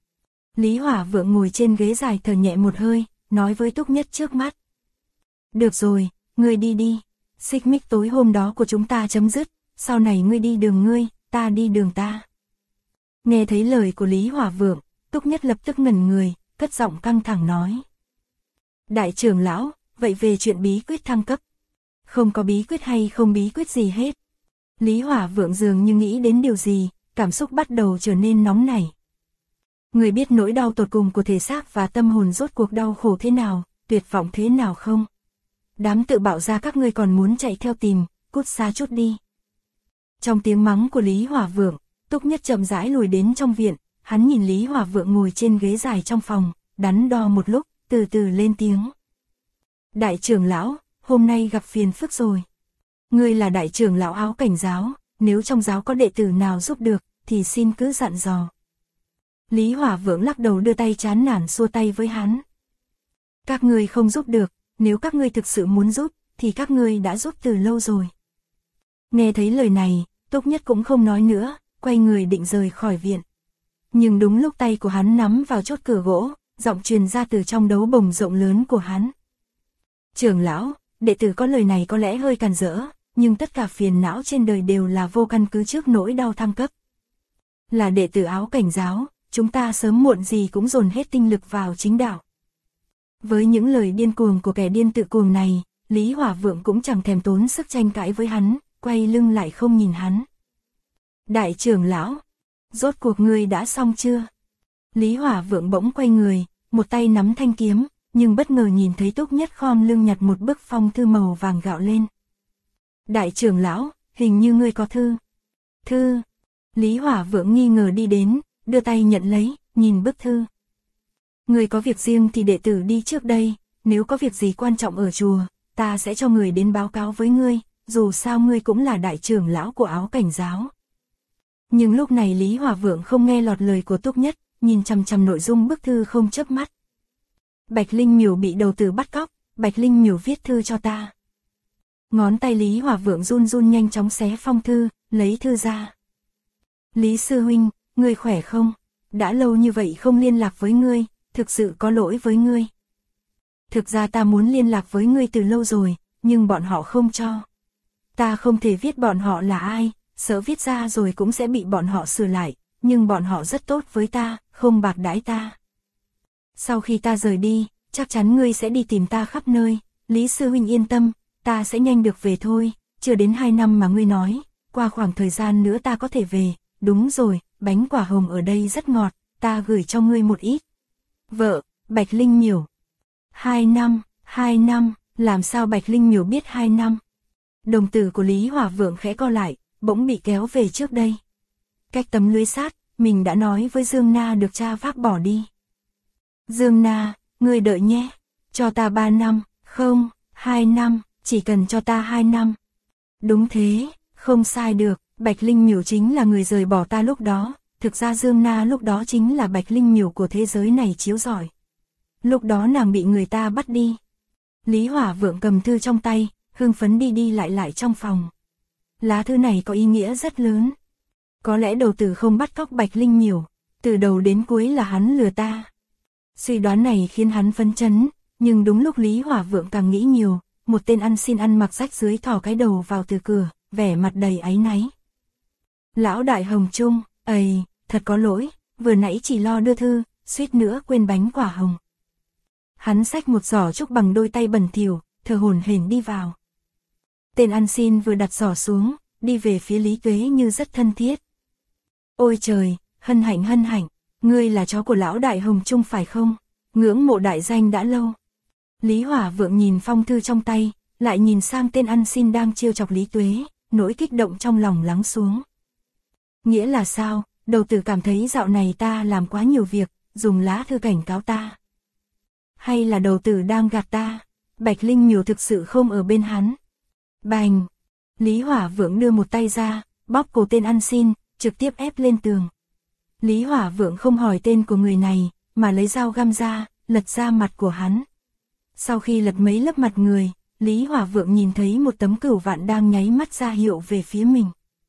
Lý Hỏa Vượng ngồi trên ghế dài thở nhẹ một hơi, nói với Túc Nhất trước mắt. Được rồi, ngươi đi đi, xích mích tối hôm đó của chúng ta chấm dứt, sau này ngươi đi đường ngươi, ta đi đường ta. Nghe thấy lời của Lý Hỏa Vượng, Túc Nhất lập tức ngẩn người, cất giọng căng thẳng nói. Đại trưởng lão, vậy về chuyện bí quyết thăng cấp. Không có bí quyết hay không bí quyết gì hết. Lý Hỏa Vượng dường như nghĩ đến điều gì, cảm xúc bắt đầu trở nên nóng nảy. Người biết nỗi đau tột cùng của thể xác và tâm hồn rốt cuộc đau khổ thế nào, tuyệt vọng thế nào không? Đám tự bạo ra các ngươi còn muốn chạy theo tìm, cút xa chút đi. Trong tiếng mắng của Lý Hỏa Vượng, Túc Nhất chậm rãi lùi đến trong viện, hắn nhìn Lý Hỏa Vượng ngồi trên ghế dài trong phòng, đắn đo một lúc, từ từ lên tiếng. Đại trưởng lão, hôm nay gặp phiền phức rồi. Ngươi là đại trưởng lão Áo Cảnh giáo, nếu trong giáo có đệ tử nào giúp được, thì xin cứ dặn dò. Lý Hỏa Vượng lắc đầu đưa tay chán nản xua tay với hắn. Các ngươi không giúp được, nếu các ngươi thực sự muốn giúp, thì các ngươi đã giúp từ lâu rồi. Nghe thấy lời này, Túc Nhất cũng không nói nữa, quay người định rời khỏi viện. Nhưng đúng lúc tay của hắn nắm vào chốt cửa gỗ, giọng truyền ra từ trong đấu bồng rộng lớn của hắn. Trưởng lão, đệ tử có lời này có lẽ hơi càn rỡ, nhưng tất cả phiền não trên đời đều là vô căn cứ trước nỗi đau thăng cấp. Là đệ tử Áo Cảnh giáo, chúng ta sớm muộn gì cũng dồn hết tinh lực vào chính đạo. Với những lời điên cuồng của kẻ điên tự cuồng này, Lý Hỏa Vượng cũng chẳng thèm tốn sức tranh cãi với hắn, quay lưng lại không nhìn hắn. Đại trưởng lão, rốt cuộc ngươi đã xong chưa? Lý Hỏa Vượng bỗng quay người, một tay nắm thanh kiếm, nhưng bất ngờ nhìn thấy Túc Nhất khom lưng nhặt một bức phong thư màu vàng gạo lên. Đại trưởng lão, hình như ngươi có thư. Thư. Lý Hỏa Vượng nghi ngờ đi đến, đưa tay nhận lấy, nhìn bức thư. Ngươi có việc riêng thì đệ tử đi trước đây, nếu có việc gì quan trọng ở chùa, ta sẽ cho người đến báo cáo với ngươi, dù sao ngươi cũng là đại trưởng lão của Áo Cảnh giáo. Nhưng lúc này Lý Hỏa Vượng không nghe lọt lời của Túc Nhất, nhìn chằm chằm nội dung bức thư không chớp mắt. Bạch Linh Miểu bị đầu tử bắt cóc, Bạch Linh Miểu viết thư cho ta. Ngón tay Lý Hỏa Vượng run run nhanh chóng xé phong thư, lấy thư ra. Lý sư huynh, ngươi khỏe không? đã lâu như vậy không liên lạc với ngươi, thực sự có lỗi với ngươi. Thực ra ta muốn liên lạc với ngươi từ lâu rồi, nhưng bọn họ không cho. Ta không thể viết bọn họ là ai, sợ viết ra rồi cũng sẽ bị bọn họ sửa lại, nhưng bọn họ rất tốt với ta, không bạc đãi ta. Sau khi ta rời đi, chắc chắn ngươi sẽ đi tìm ta khắp nơi, Lý sư huynh yên tâm, ta sẽ nhanh được về thôi, chưa đến 2 năm mà ngươi nói, qua khoảng thời gian nữa ta có thể về, đúng rồi, bánh quả hồng ở đây rất ngọt, ta gửi cho ngươi một ít. Vợ, Bạch Linh Miểu. 2 năm, làm sao Bạch Linh Miểu biết 2 năm? Đồng tử của Lý Hỏa Vượng khẽ co lại, bỗng bị kéo về trước đây. Cách tấm lưới sát, mình đã nói với Dương Na được cha vác bỏ đi. Dương Na, ngươi đợi nhé, cho ta 3 năm, không, 2 năm, chỉ cần cho ta 2 năm. Đúng thế, không sai được, Bạch Linh Miểu chính là người rời bỏ ta lúc đó, thực ra Dương Na lúc đó chính là Bạch Linh Miểu của thế giới này chiếu rọi. Lúc đó nàng bị người ta bắt đi. Lý Hỏa Vượng cầm thư trong tay, hưng phấn đi đi lại trong phòng. Lá thư này có ý nghĩa rất lớn. Có lẽ đầu tử không bắt cóc Bạch Linh Miểu, từ đầu đến cuối là hắn lừa ta. Suy đoán này khiến hắn phấn chấn, nhưng đúng lúc Lý Hỏa Vượng càng nghĩ nhiều, một tên ăn xin ăn mặc rách rưới thò cái đầu vào từ cửa, vẻ mặt đầy áy náy. Lão đại Hồng Trung, ầy, thật có lỗi, vừa nãy chỉ lo đưa thư, suýt nữa quên bánh quả hồng. Hắn xách một giỏ trúc bằng đôi tay bẩn thỉu, thở hổn hển đi vào. Tên ăn xin vừa đặt giỏ xuống, đi về phía Lý Tuế như rất thân thiết. Ôi trời, hân hạnh, ngươi là chó của lão đại Hồng Trung phải không? Ngưỡng mộ đại danh đã lâu. Lý Hỏa Vượng nhìn phong thư trong tay, lại nhìn sang tên ăn xin đang trêu chọc Lý Tuế, nỗi kích động trong lòng lắng xuống. Nghĩa là sao? Đầu tử cảm thấy dạo này ta làm quá nhiều việc, dùng lá thư cảnh cáo ta. Hay là đầu tử đang gạt ta? Bạch Linh Miểu thực sự không ở bên hắn. Bành! Lý Hỏa Vượng đưa một tay ra, bóp cổ tên ăn xin, trực tiếp ép lên tường. Lý Hỏa Vượng không hỏi tên của người này, mà lấy dao găm ra, lật ra mặt của hắn. Sau khi lật mấy lớp mặt người, Lý Hỏa Vượng nhìn thấy một tấm cửu vạn đang nháy mắt ra hiệu về phía mình.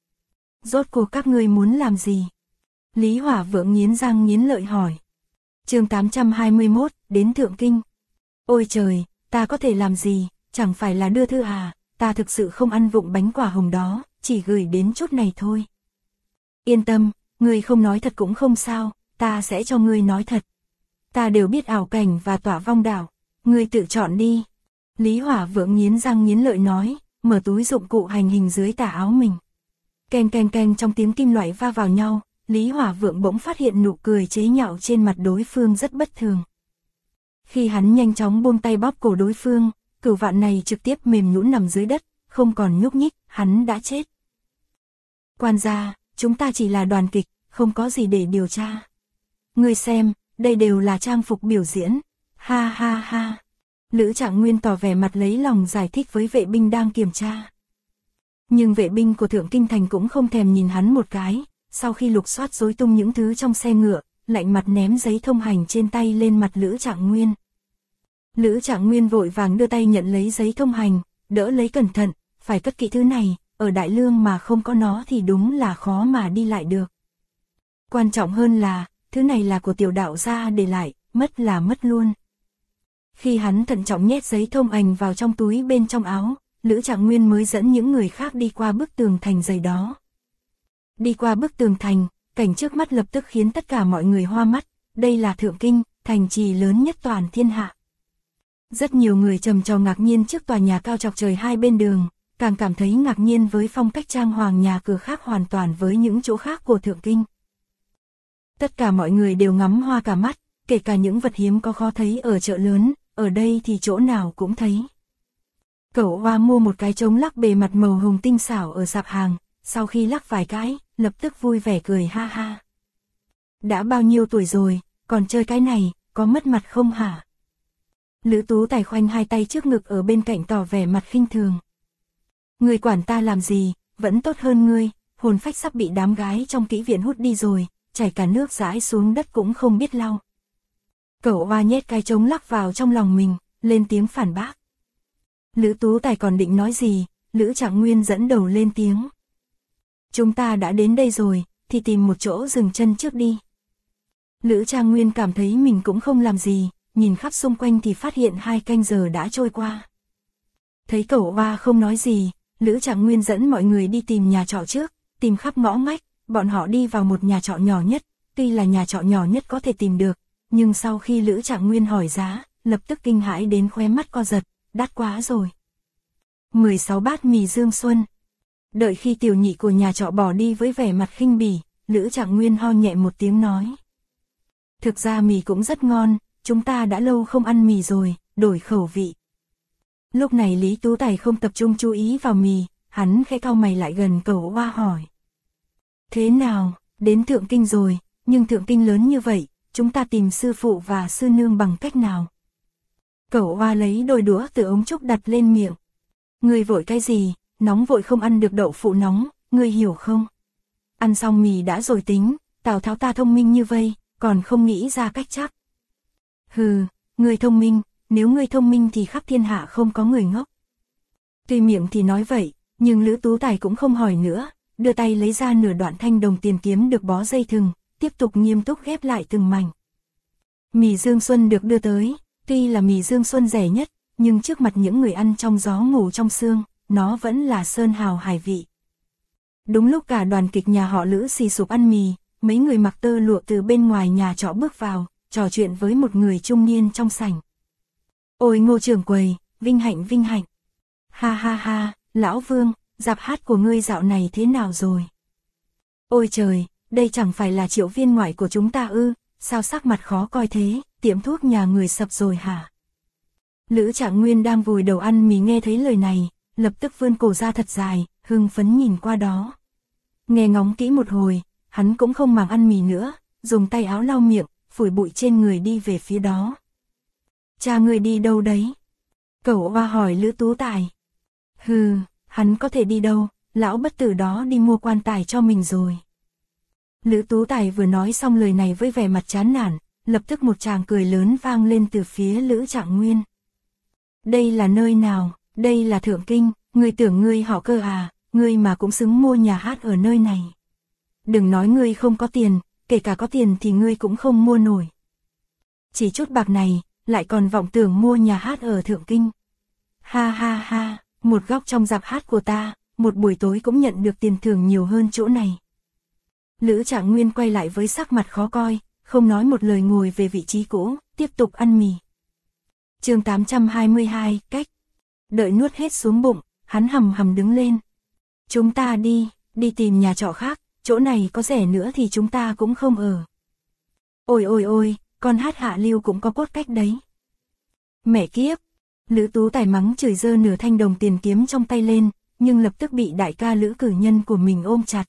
Rốt cuộc các ngươi muốn làm gì? Lý Hỏa Vượng nghiến răng nghiến lợi hỏi. Chương 821, đến Thượng Kinh. Ôi trời, ta có thể làm gì, chẳng phải là đưa thư à, ta thực sự không ăn vụng bánh quả hồng đó, chỉ gửi đến chút này thôi. Yên tâm, ngươi không nói thật cũng không sao, ta sẽ cho ngươi nói thật. Ta đều biết ảo cảnh và tỏa vong đảo, ngươi tự chọn đi. Lý Hỏa Vượng nghiến răng nghiến lợi nói, mở túi dụng cụ hành hình dưới tà áo mình. Keng keng keng trong tiếng kim loại va vào nhau, Lý Hỏa Vượng bỗng phát hiện nụ cười chế nhạo trên mặt đối phương rất bất thường. Khi hắn nhanh chóng buông tay bóp cổ đối phương, cửu vạn này trực tiếp mềm nhũn nằm dưới đất, không còn nhúc nhích, hắn đã chết. Quan gia, chúng ta chỉ là đoàn kịch, không có gì để điều tra. Ngươi xem, đây đều là trang phục biểu diễn. Ha ha ha. Lữ Trạng Nguyên tỏ vẻ mặt lấy lòng giải thích với vệ binh đang kiểm tra. Nhưng vệ binh của Thượng Kinh Thành cũng không thèm nhìn hắn một cái, sau khi lục soát rối tung những thứ trong xe ngựa, lạnh mặt ném giấy thông hành trên tay lên mặt Lữ Trạng Nguyên. Lữ Trạng Nguyên vội vàng đưa tay nhận lấy giấy thông hành, đỡ lấy cẩn thận, phải cất kỹ thứ này, ở Đại Lương mà không có nó thì đúng là khó mà đi lại được. Quan trọng hơn là, thứ này là của tiểu đạo gia để lại, mất là mất luôn. Khi hắn thận trọng nhét giấy thông hành vào trong túi bên trong áo, Lữ Trạng Nguyên mới dẫn những người khác đi qua bức tường thành dày đó. Đi qua bức tường thành, cảnh trước mắt lập tức khiến tất cả mọi người hoa mắt, đây là Thượng Kinh, thành trì lớn nhất toàn thiên hạ. Rất nhiều người trầm trồ ngạc nhiên trước tòa nhà cao chọc trời hai bên đường, càng cảm thấy ngạc nhiên với phong cách trang hoàng nhà cửa khác hoàn toàn với những chỗ khác của Thượng Kinh. Tất cả mọi người đều ngắm hoa cả mắt, kể cả những vật hiếm có khó thấy ở chợ lớn, ở đây thì chỗ nào cũng thấy. Cẩu Hoa mua một cái trống lắc bề mặt màu hồng tinh xảo ở sạp hàng, sau khi lắc vài cái, lập tức vui vẻ cười ha ha. Đã bao nhiêu tuổi rồi, còn chơi cái này, có mất mặt không hả? Lữ Tú Tài khoanh hai tay trước ngực ở bên cạnh tỏ vẻ mặt khinh thường. Người quản ta làm gì, vẫn tốt hơn ngươi, hồn phách sắp bị đám gái trong kỹ viện hút đi rồi, chảy cả nước rãi xuống đất cũng không biết lau. Cẩu Hoa nhét cái trống lắc vào trong lòng mình, lên tiếng phản bác. Lữ Tú Tài còn định nói gì, Lữ Trạng Nguyên dẫn đầu lên tiếng. Chúng ta đã đến đây rồi, thì tìm một chỗ dừng chân trước đi. Lữ Trang Nguyên cảm thấy mình cũng không làm gì, nhìn khắp xung quanh thì phát hiện 2 canh giờ đã trôi qua. Thấy Cẩu Oa không nói gì, Lữ Trạng Nguyên dẫn mọi người đi tìm nhà trọ trước, tìm khắp ngõ ngách, bọn họ đi vào một nhà trọ nhỏ nhất, tuy là nhà trọ nhỏ nhất có thể tìm được, nhưng sau khi Lữ Trạng Nguyên hỏi giá, lập tức kinh hãi đến khóe mắt co giật, đắt quá rồi. 16 bát mì Dương Xuân. Đợi khi tiểu nhị của nhà trọ bỏ đi với vẻ mặt khinh bỉ, Lữ Trạng Nguyên ho nhẹ một tiếng nói. Thực ra mì cũng rất ngon, chúng ta đã lâu không ăn mì rồi, đổi khẩu vị. Lúc này Lý Tú Tài không tập trung chú ý vào mì, hắn khẽ cau mày lại gần Cẩu Oa hỏi. Thế nào, đến Thượng Kinh rồi, nhưng Thượng Kinh lớn như vậy, chúng ta tìm sư phụ và sư nương bằng cách nào? Cẩu Oa lấy đôi đũa từ ống trúc đặt lên miệng. Ngươi vội cái gì, nóng vội không ăn được đậu phụ nóng, ngươi hiểu không? Ăn xong mì đã rồi tính, Tào Tháo ta thông minh như vây, còn không nghĩ ra cách chắc. Hừ, ngươi thông minh, nếu ngươi thông minh thì khắp thiên hạ không có người ngốc. Tuy miệng thì nói vậy, nhưng Lữ Tú Tài cũng không hỏi nữa, đưa tay lấy ra nửa đoạn thanh đồng tiền kiếm được bó dây thừng, tiếp tục nghiêm túc ghép lại từng mảnh. Mì Dương Xuân được đưa tới, tuy là mì Dương Xuân rẻ nhất, nhưng trước mặt những người ăn trong gió ngủ trong sương, nó vẫn là sơn hào hải vị. Đúng lúc cả đoàn kịch nhà họ Lữ xì sụp ăn mì, mấy người mặc tơ lụa từ bên ngoài nhà trọ bước vào, trò chuyện với một người trung niên trong sảnh. Ôi Ngô trưởng quầy, vinh hạnh vinh hạnh. Ha ha ha, lão Vương, dạp hát của ngươi dạo này thế nào rồi? Ôi trời, đây chẳng phải là Triệu viên ngoại của chúng ta ư, sao sắc mặt khó coi thế, tiệm thuốc nhà người sập rồi hả? Lữ Trạng Nguyên đang vùi đầu ăn mì nghe thấy lời này, lập tức vươn cổ ra thật dài, hưng phấn nhìn qua đó. Nghe ngóng kỹ một hồi, hắn cũng không màng ăn mì nữa, dùng tay áo lau miệng, phủi bụi trên người đi về phía đó. Cha ngươi đi đâu đấy? Cẩu Oa hỏi Lữ Tú Tài. Hừ, hắn có thể đi đâu, lão bất tử đó đi mua quan tài cho mình rồi. Lữ Tú Tài vừa nói xong lời này với vẻ mặt chán nản, lập tức một tràng cười lớn vang lên từ phía Lữ Trạng Nguyên. Đây là nơi nào, đây là Thượng Kinh, ngươi tưởng ngươi họ Cơ à, ngươi mà cũng xứng mua nhà hát ở nơi này. Đừng nói ngươi không có tiền, kể cả có tiền thì ngươi cũng không mua nổi. Chỉ chút bạc này, lại còn vọng tưởng mua nhà hát ở Thượng Kinh. Ha ha ha, một góc trong dạp hát của ta, một buổi tối cũng nhận được tiền thưởng nhiều hơn chỗ này. Lữ Trạng Nguyên quay lại với sắc mặt khó coi, không nói một lời ngồi về vị trí cũ, tiếp tục ăn mì. Chương 822, cách. Đợi nuốt hết xuống bụng, hắn hầm hầm đứng lên. Chúng ta đi tìm nhà trọ khác, chỗ này có rẻ nữa thì chúng ta cũng không ở. Ôi ôi ôi, con hát hạ lưu cũng có cốt cách đấy. Mẹ kiếp, Lữ Tú Tài mắng chửi giơ nửa thanh đồng tiền kiếm trong tay lên, nhưng lập tức bị đại ca Lữ Cử Nhân của mình ôm chặt.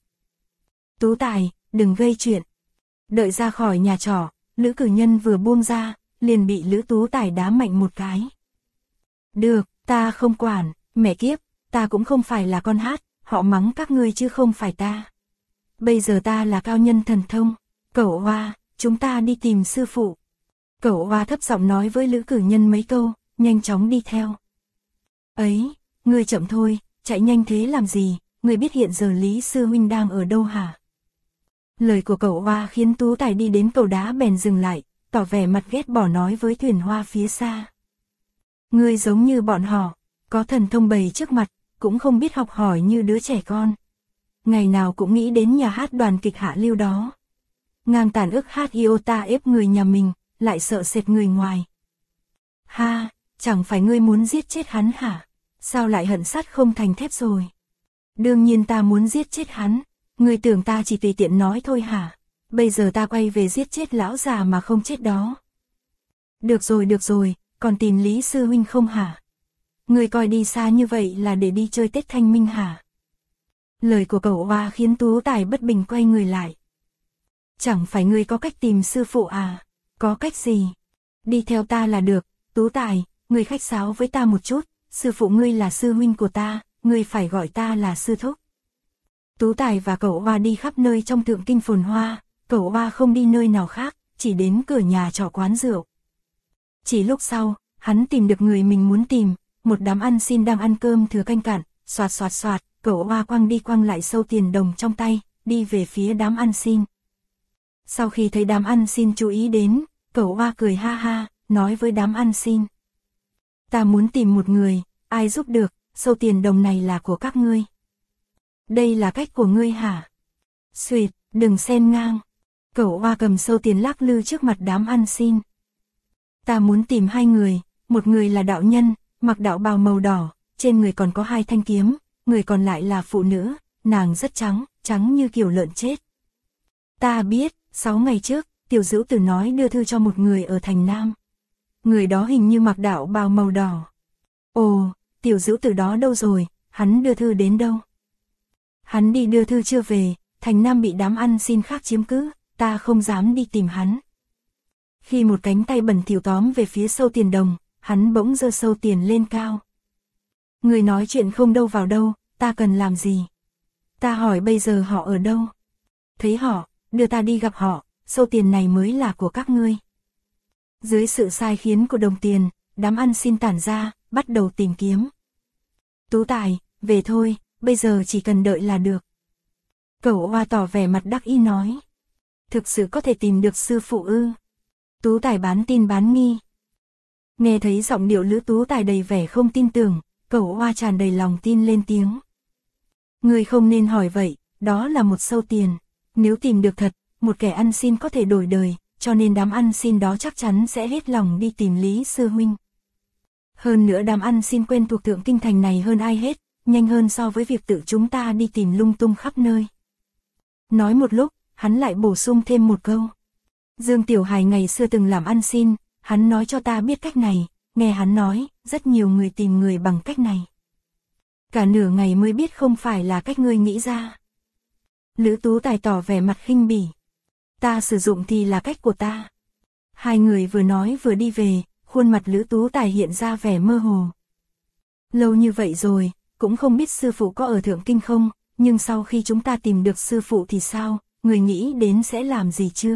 Tú Tài, đừng gây chuyện. Đợi ra khỏi nhà trọ, Lữ Cử Nhân vừa buông ra, liền bị Lữ Tú Tài đá mạnh một cái. Được, ta không quản, mẹ kiếp, ta cũng không phải là con hát, họ mắng các ngươi chứ không phải ta. Bây giờ ta là cao nhân thần thông, Cẩu Oa, chúng ta đi tìm sư phụ. Cẩu Oa thấp giọng nói với Lữ Cử Nhân mấy câu, nhanh chóng đi theo. Ấy, ngươi chậm thôi, chạy nhanh thế làm gì, ngươi biết hiện giờ Lý sư huynh đang ở đâu hả? Lời của Cẩu Oa khiến Tú Tài đi đến cầu đá bèn dừng lại, tỏ vẻ mặt ghét bỏ nói với Thuyền Hoa phía xa. Ngươi giống như bọn họ, có thần thông bày trước mặt, cũng không biết học hỏi như đứa trẻ con. Ngày nào cũng nghĩ đến nhà hát đoàn kịch hạ lưu đó. Ngang tàn ức hát iota ép người nhà mình, lại sợ sệt người ngoài. Ha, chẳng phải ngươi muốn giết chết hắn hả? Sao lại hận sắt không thành thép rồi? Đương nhiên ta muốn giết chết hắn, ngươi tưởng ta chỉ tùy tiện nói thôi hả? Bây giờ ta quay về giết chết lão già mà không chết đó. Được rồi, còn tìm Lý sư huynh không hả? Ngươi coi đi xa như vậy là để đi chơi Tết Thanh Minh hả? Lời của Cẩu Oa khiến Tú Tài bất bình quay người lại. Chẳng phải ngươi có cách tìm sư phụ à? Có cách gì? Đi theo ta là được, Tú Tài, ngươi khách sáo với ta một chút, sư phụ ngươi là sư huynh của ta, ngươi phải gọi ta là sư thúc. Tú Tài và Cẩu Oa đi khắp nơi trong Thượng Kinh phồn hoa, Cẩu Oa không đi nơi nào khác, chỉ đến cửa nhà trọ quán rượu. Chỉ lúc sau, hắn tìm được người mình muốn tìm, một đám ăn xin đang ăn cơm thừa canh cạn, xoạt xoạt xoạt, Cẩu Oa quăng đi quăng lại sâu tiền đồng trong tay, đi về phía đám ăn xin. Sau khi thấy đám ăn xin chú ý đến, Cẩu Oa cười ha ha, nói với đám ăn xin. Ta muốn tìm một người, ai giúp được, sâu tiền đồng này là của các ngươi. Đây là cách của ngươi hả? Xuyệt, đừng xen ngang. Cẩu Oa cầm sâu tiền lắc lư trước mặt đám ăn xin. Ta muốn tìm hai người, một người là đạo nhân, mặc đạo bào màu đỏ, trên người còn có hai thanh kiếm, người còn lại là phụ nữ, nàng rất trắng, trắng như kiểu lợn chết. Ta biết, 6 ngày trước, Tiểu Dữu Tử nói đưa thư cho một người ở thành Nam. Người đó hình như mặc đạo bào màu đỏ. Ồ, Tiểu Dữu Tử đó đâu rồi, hắn đưa thư đến đâu? Hắn đi đưa thư chưa về, thành Nam bị đám ăn xin khác chiếm cứ, ta không dám đi tìm hắn. Khi một cánh tay bẩn thỉu tóm về phía sâu tiền đồng, hắn bỗng giơ sâu tiền lên cao. Người nói chuyện không đâu vào đâu, ta cần làm gì? Ta hỏi bây giờ họ ở đâu? Thấy họ, đưa ta đi gặp họ, sâu tiền này mới là của các ngươi. Dưới sự sai khiến của đồng tiền, đám ăn xin tản ra, bắt đầu tìm kiếm. Tú Tài, về thôi, bây giờ chỉ cần đợi là được. Cẩu Oa tỏ vẻ mặt đắc ý nói. Thực sự có thể tìm được sư phụ ư? Tú Tài bán tin bán nghi. Nghe thấy giọng điệu Lữ Tú Tài đầy vẻ không tin tưởng, Cẩu Oa tràn đầy lòng tin lên tiếng. Ngươi không nên hỏi vậy, đó là một sâu tiền. Nếu tìm được thật, một kẻ ăn xin có thể đổi đời, cho nên đám ăn xin đó chắc chắn sẽ hết lòng đi tìm Lý sư huynh. Hơn nữa đám ăn xin quen thuộc Thượng Kinh Thành này hơn ai hết, nhanh hơn so với việc tự chúng ta đi tìm lung tung khắp nơi. Nói một lúc, hắn lại bổ sung thêm một câu. Dương Tiểu Hài ngày xưa từng làm ăn xin, hắn nói cho ta biết cách này, nghe hắn nói, rất nhiều người tìm người bằng cách này. Cả nửa ngày mới biết không phải là cách ngươi nghĩ ra. Lữ Tú Tài tỏ vẻ mặt khinh bỉ. Ta sử dụng thì là cách của ta. Hai người vừa nói vừa đi về, khuôn mặt Lữ Tú Tài hiện ra vẻ mơ hồ. Lâu như vậy rồi, cũng không biết sư phụ có ở Thượng Kinh không, nhưng sau khi chúng ta tìm được sư phụ thì sao, người nghĩ đến sẽ làm gì chưa?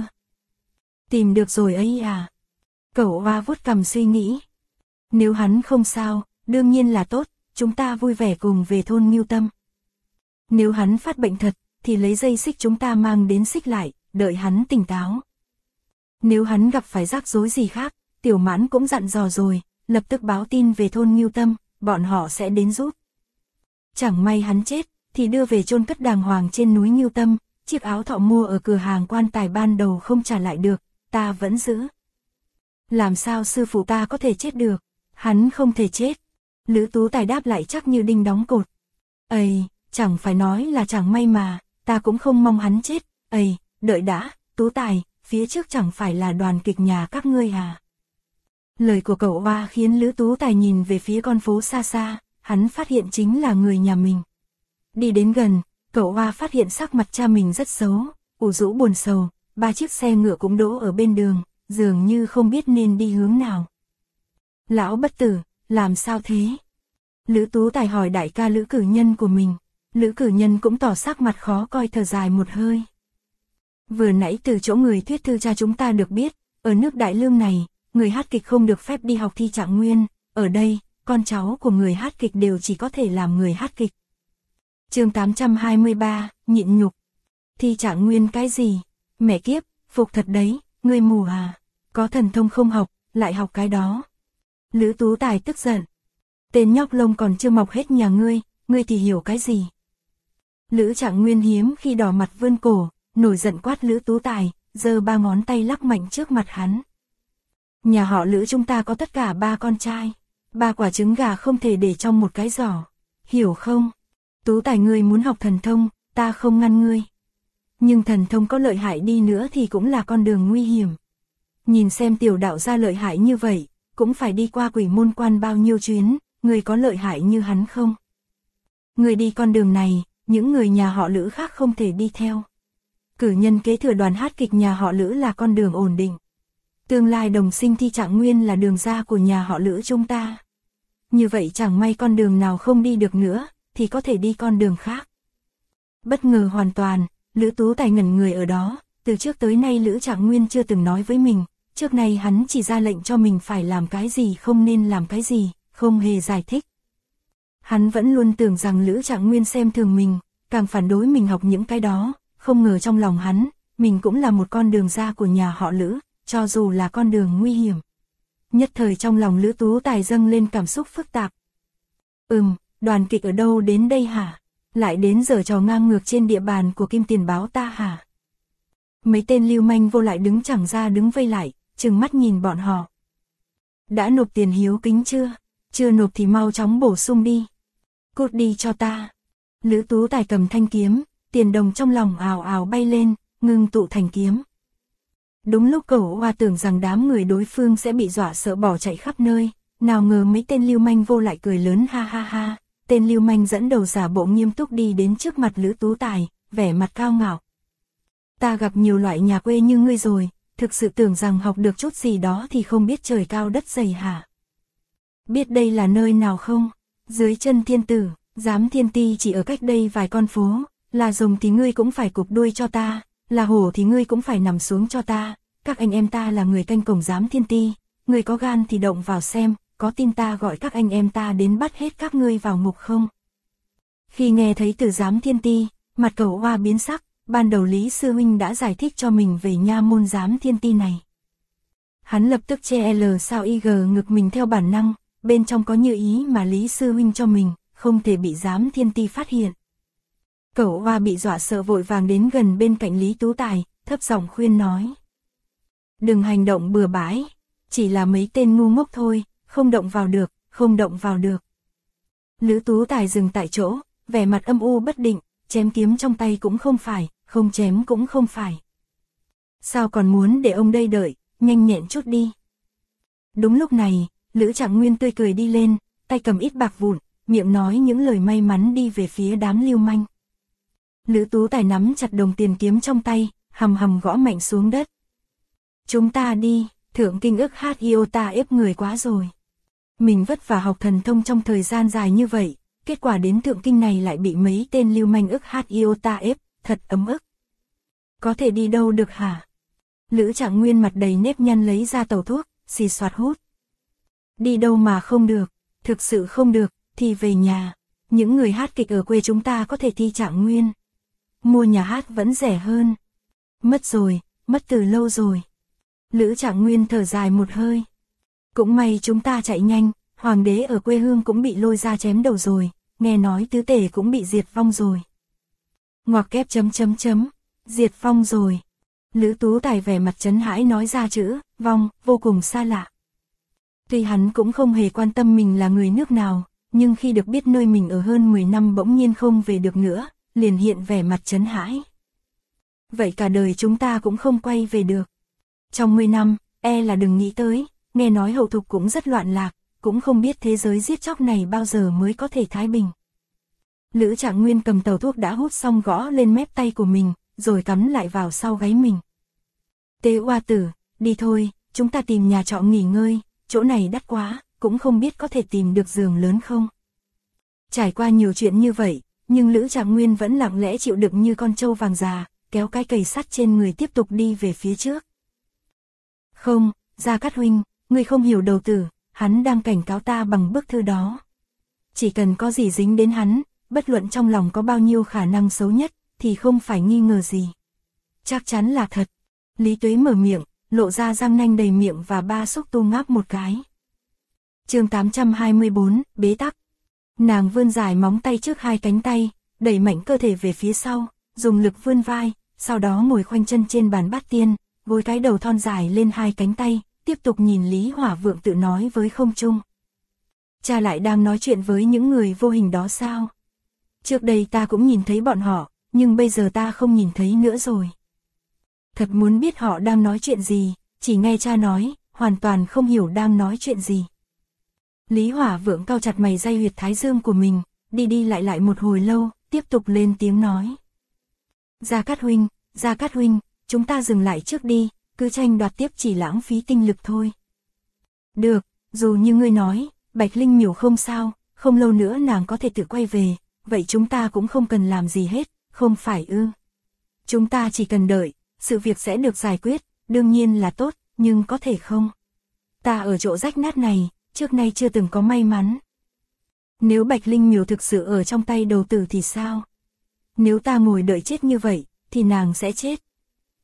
Tìm được rồi ấy à? Cẩu Oa vuốt cằm suy nghĩ. Nếu hắn không sao, đương nhiên là tốt, chúng ta vui vẻ cùng về thôn Ngưu Tâm. Nếu hắn phát bệnh thật, thì lấy dây xích chúng ta mang đến xích lại, đợi hắn tỉnh táo. Nếu hắn gặp phải rắc rối gì khác, Tiểu Mãn cũng dặn dò rồi, lập tức báo tin về thôn Ngưu Tâm, bọn họ sẽ đến giúp. Chẳng may hắn chết, thì đưa về chôn cất đàng hoàng trên núi Ngưu Tâm, chiếc áo thọ mua ở cửa hàng quan tài ban đầu không trả lại được, ta vẫn giữ. Làm sao sư phụ ta có thể chết được? Hắn không thể chết. Lữ Tú Tài đáp lại chắc như đinh đóng cột. Ây, chẳng phải nói là chẳng may mà, ta cũng không mong hắn chết. Ây, đợi đã, Tú Tài, phía trước chẳng phải là đoàn kịch nhà các ngươi à? Lời của Cẩu Oa khiến Lữ Tú Tài nhìn về phía con phố xa xa, hắn phát hiện chính là người nhà mình. Đi đến gần, Cẩu Oa phát hiện sắc mặt cha mình rất xấu, ủ rũ buồn sầu, 3 chiếc xe ngựa cũng đỗ ở bên đường, dường như không biết nên đi hướng nào. Lão bất tử, làm sao thế? Lữ Tú Tài hỏi đại ca Lữ Cử Nhân của mình. Lữ Cử Nhân cũng tỏ sắc mặt khó coi, thở dài một hơi. Vừa nãy từ chỗ người thuyết thư cha chúng ta được biết, ở nước Đại Lương này, người hát kịch không được phép đi học thi trạng nguyên, ở đây, con cháu của người hát kịch đều chỉ có thể làm người hát kịch. Chương 823, nhịn nhục. Thi trạng nguyên cái gì? Mẹ kiếp, phục thật đấy, ngươi mù à? Có thần thông không học, lại học cái đó. Lữ Tú Tài tức giận. Tên nhóc lông còn chưa mọc hết nhà ngươi thì hiểu cái gì? Lữ Trạng Nguyên hiếm khi đỏ mặt vươn cổ, nổi giận quát Lữ Tú Tài, giơ 3 ngón tay lắc mạnh trước mặt hắn. Nhà họ Lữ chúng ta có tất cả 3 con trai, 3 quả trứng gà không thể để trong một cái giỏ, hiểu không? Tú Tài ngươi muốn học thần thông, ta không ngăn ngươi. Nhưng thần thông có lợi hại đi nữa thì cũng là con đường nguy hiểm. Nhìn xem tiểu đạo gia lợi hại như vậy, cũng phải đi qua Quỷ Môn Quan bao nhiêu chuyến, ngươi có lợi hại như hắn không? Ngươi đi con đường này, những người nhà họ Lữ khác không thể đi theo. Cử Nhân kế thừa đoàn hát kịch nhà họ Lữ là con đường ổn định. Tương lai đồng sinh thi trạng nguyên là đường ra của nhà họ Lữ chúng ta. Như vậy chẳng may con đường nào không đi được nữa, thì có thể đi con đường khác. Bất ngờ hoàn toàn, Lữ Tú Tài ngẩn người ở đó, từ trước tới nay Lữ Trạng Nguyên chưa từng nói với mình, trước nay hắn chỉ ra lệnh cho mình phải làm cái gì không nên làm cái gì, không hề giải thích. Hắn vẫn luôn tưởng rằng Lữ Trạng Nguyên xem thường mình, càng phản đối mình học những cái đó, không ngờ trong lòng hắn, mình cũng là một con đường ra của nhà họ Lữ, cho dù là con đường nguy hiểm. Nhất thời trong lòng Lữ Tú Tài dâng lên cảm xúc phức tạp. Đoàn kịch ở đâu đến đây hả? Lại đến giở trò ngang ngược trên địa bàn của Kim Tiền Báo ta hả? Mấy tên lưu manh vô lại đứng chẳng ra đứng vây lại, trừng mắt nhìn bọn họ. Đã nộp tiền hiếu kính chưa? Chưa nộp thì mau chóng bổ sung đi. Cút đi cho ta. Lữ Tú Tài cầm thanh kiếm, tiền đồng trong lòng ào ào bay lên, ngưng tụ thành kiếm. Đúng lúc Cẩu Oa tưởng rằng đám người đối phương sẽ bị dọa sợ bỏ chạy khắp nơi, nào ngờ mấy tên lưu manh vô lại cười lớn ha ha ha. Tên lưu manh dẫn đầu giả bộ nghiêm túc đi đến trước mặt Lữ Tú Tài, vẻ mặt cao ngạo. Ta gặp nhiều loại nhà quê như ngươi rồi, thực sự tưởng rằng học được chút gì đó thì không biết trời cao đất dày hả? Biết đây là nơi nào không? Dưới chân thiên tử, giám thiên ti chỉ ở cách đây vài con phố, là rồng thì ngươi cũng phải cụp đuôi cho ta, là hổ thì ngươi cũng phải nằm xuống cho ta, các anh em ta là người canh cổng giám thiên ti, ngươi có gan thì động vào xem, có tin ta gọi các anh em ta đến bắt hết các ngươi vào ngục không? Khi nghe thấy từ giám thiên ti, mặt Cẩu Oa biến sắc, ban đầu Lý Sư Huynh đã giải thích cho mình về nha môn giám thiên ti này. Hắn lập tức che L sao IG ngực mình theo bản năng, bên trong có như ý mà Lý Sư Huynh cho mình, không thể bị giám thiên ti phát hiện. Cẩu Oa bị dọa sợ vội vàng đến gần bên cạnh Lý Tú Tài, thấp giọng khuyên nói. Đừng hành động bừa bãi, chỉ là mấy tên ngu ngốc thôi, không động vào được, không động vào được. Lữ Tú Tài dừng tại chỗ, vẻ mặt âm u bất định, chém kiếm trong tay cũng không phải, không chém cũng không phải. Sao còn muốn để ông đây đợi, nhanh nhẹn chút đi. Đúng lúc này, Lữ Trạng Nguyên tươi cười đi lên, tay cầm ít bạc vụn, miệng nói những lời may mắn đi về phía đám lưu manh. Lữ Tú Tài nắm chặt đồng tiền kiếm trong tay, hầm hầm gõ mạnh xuống đất. Chúng ta đi, thượng kinh ức hát iota ép người quá rồi. Mình vất vả học thần thông trong thời gian dài như vậy, kết quả đến thượng kinh này lại bị mấy tên lưu manh ức hát iota ép, thật ấm ức. Có thể đi đâu được hả? Lữ Trạng Nguyên mặt đầy nếp nhăn lấy ra tàu thuốc, xì xoạt hút. Đi đâu mà không được, thực sự không được, thì về nhà. Những người hát kịch ở quê chúng ta có thể thi Trạng Nguyên. Mua nhà hát vẫn rẻ hơn. Mất rồi, mất từ lâu rồi. Lữ Trạng Nguyên thở dài một hơi. Cũng may chúng ta chạy nhanh, hoàng đế ở quê hương cũng bị lôi ra chém đầu rồi, nghe nói tứ tể cũng bị diệt vong rồi. Ngoặc kép chấm chấm chấm, diệt vong rồi. Lữ Tú Tài vẻ mặt chấn hãi nói ra chữ, vong, vô cùng xa lạ. Tuy hắn cũng không hề quan tâm mình là người nước nào, nhưng khi được biết nơi mình ở hơn 10 năm bỗng nhiên không về được nữa, liền hiện vẻ mặt chấn hãi. Vậy cả đời chúng ta cũng không quay về được. Trong 10 năm, là đừng nghĩ tới, nghe nói hậu thục cũng rất loạn lạc, cũng không biết thế giới giết chóc này bao giờ mới có thể thái bình. Lữ Trạng Nguyên cầm tàu thuốc đã hút xong gõ lên mép tay của mình, rồi cắm lại vào sau gáy mình. Tế Oa tử, đi thôi, chúng ta tìm nhà trọ nghỉ ngơi, chỗ này đắt quá, cũng không biết có thể tìm được giường lớn không. Trải qua nhiều chuyện như vậy, nhưng Lữ Trạng Nguyên vẫn lặng lẽ chịu đựng như con trâu vàng già, kéo cái cày sắt trên người tiếp tục đi về phía trước. Không, Gia Cát huynh, ngươi không hiểu đầu tử, hắn đang cảnh cáo ta bằng bức thư đó. Chỉ cần có gì dính đến hắn, bất luận trong lòng có bao nhiêu khả năng xấu nhất, thì không phải nghi ngờ gì. Chắc chắn là thật. Lý Tuế mở miệng, lộ ra răng nanh đầy miệng và ba xúc tu ngáp một cái. Chương 824, bế tắc. Nàng vươn dài móng tay trước hai cánh tay, đẩy mạnh cơ thể về phía sau, dùng lực vươn vai, sau đó ngồi khoanh chân trên bàn bát tiên, gối cái đầu thon dài lên hai cánh tay, tiếp tục nhìn Lý Hỏa Vượng tự nói với không trung. Cha lại đang nói chuyện với những người vô hình đó sao? Trước đây ta cũng nhìn thấy bọn họ, nhưng bây giờ ta không nhìn thấy nữa rồi. Thật muốn biết họ đang nói chuyện gì, chỉ nghe cha nói, hoàn toàn không hiểu đang nói chuyện gì. Lý Hỏa Vượng cau chặt mày day huyệt thái dương của mình, đi đi lại lại một hồi lâu, tiếp tục lên tiếng nói. Gia Cát huynh, chúng ta dừng lại trước đi, cứ tranh đoạt tiếp chỉ lãng phí tinh lực thôi. Được, dù như ngươi nói, Bạch Linh Miểu không sao, không lâu nữa nàng có thể tự quay về, vậy chúng ta cũng không cần làm gì hết, không phải ư? Chúng ta chỉ cần đợi, sự việc sẽ được giải quyết, đương nhiên là tốt, nhưng có thể không? Ta ở chỗ rách nát này, trước nay chưa từng có may mắn. Nếu Bạch Linh Miểu thực sự ở trong tay đầu tử thì sao? Nếu ta ngồi đợi chết như vậy, thì nàng sẽ chết.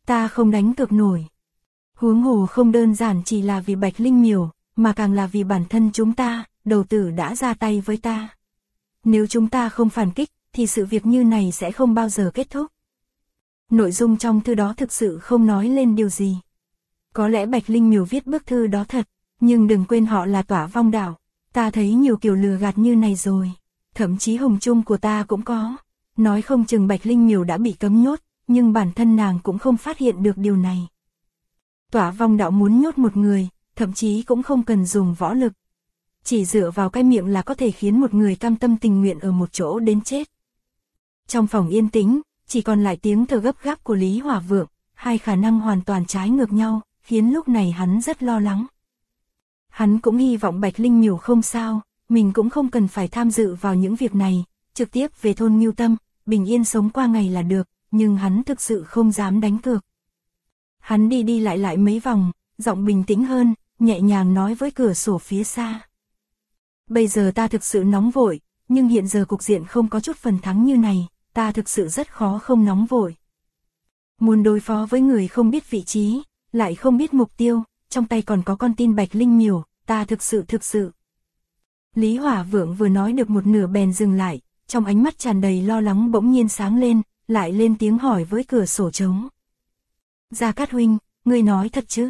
Ta không đánh cược nổi. Huống hồ không đơn giản chỉ là vì Bạch Linh Miểu, mà càng là vì bản thân chúng ta, đầu tử đã ra tay với ta. Nếu chúng ta không phản kích, thì sự việc như này sẽ không bao giờ kết thúc. Nội dung trong thư đó thực sự không nói lên điều gì. Có lẽ Bạch Linh Miểu viết bức thư đó thật, nhưng đừng quên họ là Tỏa Vong Đạo. Ta thấy nhiều kiểu lừa gạt như này rồi. Thậm chí hồng chung của ta cũng có. Nói không chừng Bạch Linh Miểu đã bị cấm nhốt, nhưng bản thân nàng cũng không phát hiện được điều này. Tỏa Vong Đạo muốn nhốt một người, thậm chí cũng không cần dùng võ lực. Chỉ dựa vào cái miệng là có thể khiến một người cam tâm tình nguyện ở một chỗ đến chết. Trong phòng yên tĩnh, chỉ còn lại tiếng thở gấp gáp của Lý Hỏa Vượng, hai khả năng hoàn toàn trái ngược nhau, khiến lúc này hắn rất lo lắng. Hắn cũng hy vọng Bạch Linh Miểu không sao, mình cũng không cần phải tham dự vào những việc này, trực tiếp về thôn Ngưu Tâm, bình yên sống qua ngày là được, nhưng hắn thực sự không dám đánh cược. Hắn đi đi lại lại mấy vòng, giọng bình tĩnh hơn, nhẹ nhàng nói với cửa sổ phía xa. Bây giờ ta thực sự nóng vội, nhưng hiện giờ cục diện không có chút phần thắng như này, ta thực sự rất khó không nóng vội. Muốn đối phó với người không biết vị trí, lại không biết mục tiêu, trong tay còn có con tin Bạch Linh Miểu, ta thực sự. Lý Hỏa Vượng vừa nói được một nửa bèn dừng lại, trong ánh mắt tràn đầy lo lắng bỗng nhiên sáng lên, lại lên tiếng hỏi với cửa sổ trống. Gia Cát huynh, ngươi nói thật chứ?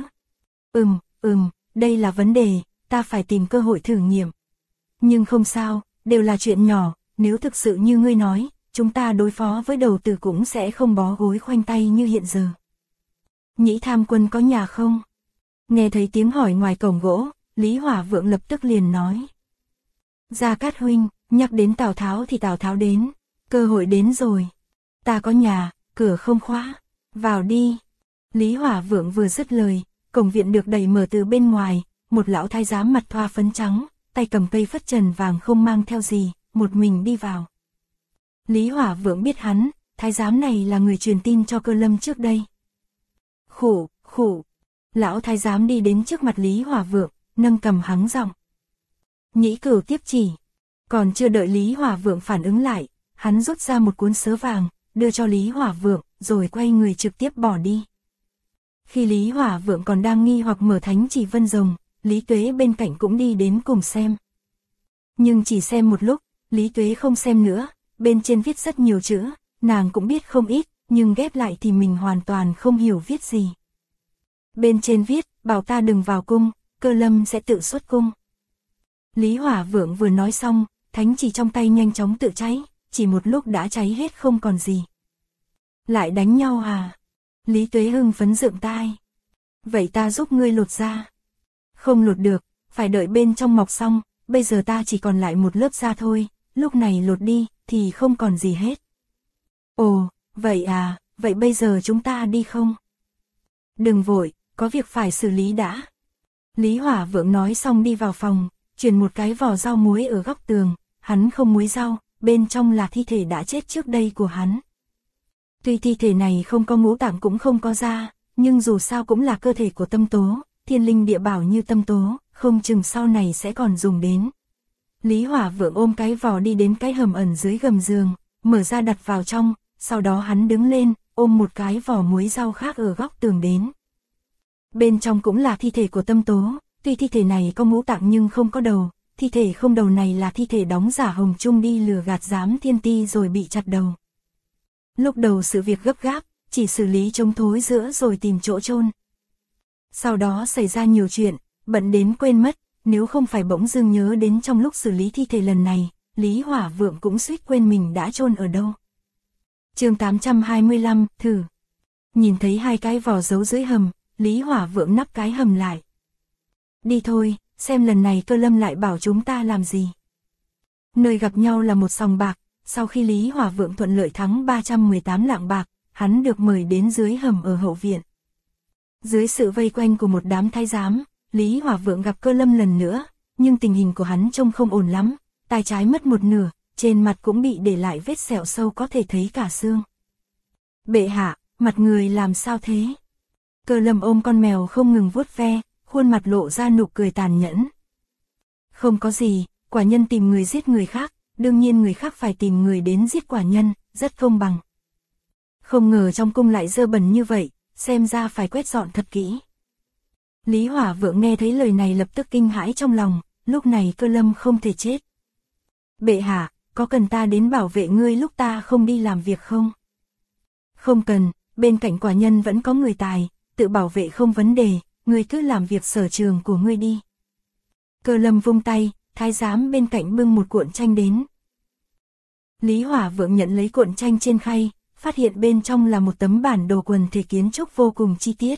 Đây là vấn đề, ta phải tìm cơ hội thử nghiệm. Nhưng không sao, đều là chuyện nhỏ, nếu thực sự như ngươi nói, chúng ta đối phó với đầu tử cũng sẽ không bó gối khoanh tay như hiện giờ. Nhĩ Tham Quân có nhà không? Nghe thấy tiếng hỏi ngoài cổng gỗ, Lý Hỏa Vượng lập tức liền nói. Gia Cát huynh, nhắc đến Tào Tháo thì Tào Tháo đến, cơ hội đến rồi. Ta có nhà, cửa không khóa, vào đi. Lý Hỏa Vượng vừa dứt lời, cổng viện được đẩy mở từ bên ngoài, một lão thái giám mặt thoa phấn trắng, tay cầm cây phất trần vàng không mang theo gì, một mình đi vào. Lý Hỏa Vượng biết hắn, thái giám này là người truyền tin cho Cơ Lâm trước đây. Khủ. Lão thái giám đi đến trước mặt Lý Hỏa Vượng, nâng cầm hắng giọng. Nhĩ Cửu tiếp chỉ. Còn chưa đợi Lý Hỏa Vượng phản ứng lại, hắn rút ra một cuốn sớ vàng, đưa cho Lý Hỏa Vượng, rồi quay người trực tiếp bỏ đi. Khi Lý Hỏa Vượng còn đang nghi hoặc mở thánh chỉ vân rồng, Lý Tuế bên cạnh cũng đi đến cùng xem. Nhưng chỉ xem một lúc, Lý Tuế không xem nữa, bên trên viết rất nhiều chữ, nàng cũng biết không ít, nhưng ghép lại thì mình hoàn toàn không hiểu viết gì. Bên trên viết, bảo ta đừng vào cung, Cơ Lâm sẽ tự xuất cung. Lý Hỏa Vượng vừa nói xong, thánh chỉ trong tay nhanh chóng tự cháy, chỉ một lúc đã cháy hết không còn gì. Lại đánh nhau à? Lý Tuế hưng phấn dựng tai. Vậy ta giúp ngươi lột da. Không lột được, phải đợi bên trong mọc xong, bây giờ ta chỉ còn lại một lớp da thôi, lúc này lột đi, thì không còn gì hết. Ồ, vậy à, vậy bây giờ chúng ta đi không? Đừng vội, có việc phải xử lý đã. Lý Hỏa Vượng nói xong đi vào phòng, chuyển một cái vỏ rau muối ở góc tường, hắn không muối rau, bên trong là thi thể đã chết trước đây của hắn. Tuy thi thể này không có ngũ tạng cũng không có da, nhưng dù sao cũng là cơ thể của Tâm Tố, thiên linh địa bảo như Tâm Tố, không chừng sau này sẽ còn dùng đến. Lý Hỏa Vượng ôm cái vỏ đi đến cái hầm ẩn dưới gầm giường, mở ra đặt vào trong, sau đó hắn đứng lên, ôm một cái vỏ muối rau khác ở góc tường đến. Bên trong cũng là thi thể của Tâm Tố, tuy thi thể này có ngũ tạng nhưng không có đầu, thi thể không đầu này là thi thể đóng giả Hồng Trung đi lừa gạt giám thiên ti rồi bị chặt đầu. Lúc đầu sự việc gấp gáp, chỉ xử lý chống thối giữa rồi tìm chỗ chôn. Sau đó xảy ra nhiều chuyện, bận đến quên mất, nếu không phải bỗng dưng nhớ đến trong lúc xử lý thi thể lần này, Lý Hỏa Vượng cũng suýt quên mình đã chôn ở đâu. Chương 825, thử. Nhìn thấy hai cái vỏ giấu dưới hầm, Lý Hỏa Vượng nắp cái hầm lại. Đi thôi, xem lần này Cơ Lâm lại bảo chúng ta làm gì. Nơi gặp nhau là một sòng bạc, sau khi Lý Hỏa Vượng thuận lợi thắng 318 lạng bạc, hắn được mời đến dưới hầm ở hậu viện. Dưới sự vây quanh của một đám thái giám, Lý Hỏa Vượng gặp Cơ Lâm lần nữa, nhưng tình hình của hắn trông không ổn lắm, tai trái mất một nửa, trên mặt cũng bị để lại vết sẹo sâu có thể thấy cả xương. Bệ hạ, mặt người làm sao thế? Cơ Lâm ôm con mèo không ngừng vuốt ve, khuôn mặt lộ ra nụ cười tàn nhẫn. Không có gì, quả nhân tìm người giết người khác, đương nhiên người khác phải tìm người đến giết quả nhân, rất công bằng. Không ngờ trong cung lại dơ bẩn như vậy, xem ra phải quét dọn thật kỹ. Lý Hỏa Vượng nghe thấy lời này lập tức kinh hãi trong lòng, lúc này Cơ Lâm không thể chết. Bệ hạ, có cần ta đến bảo vệ ngươi lúc ta không đi làm việc không? Không cần, bên cạnh quả nhân vẫn có người tài, tự bảo vệ không vấn đề, ngươi cứ làm việc sở trường của ngươi đi. Cơ Lâm vung tay, thái giám bên cạnh bưng một cuộn tranh đến. Lý Hỏa Vượng nhận lấy cuộn tranh trên khay, phát hiện bên trong là một tấm bản đồ quần thể kiến trúc vô cùng chi tiết.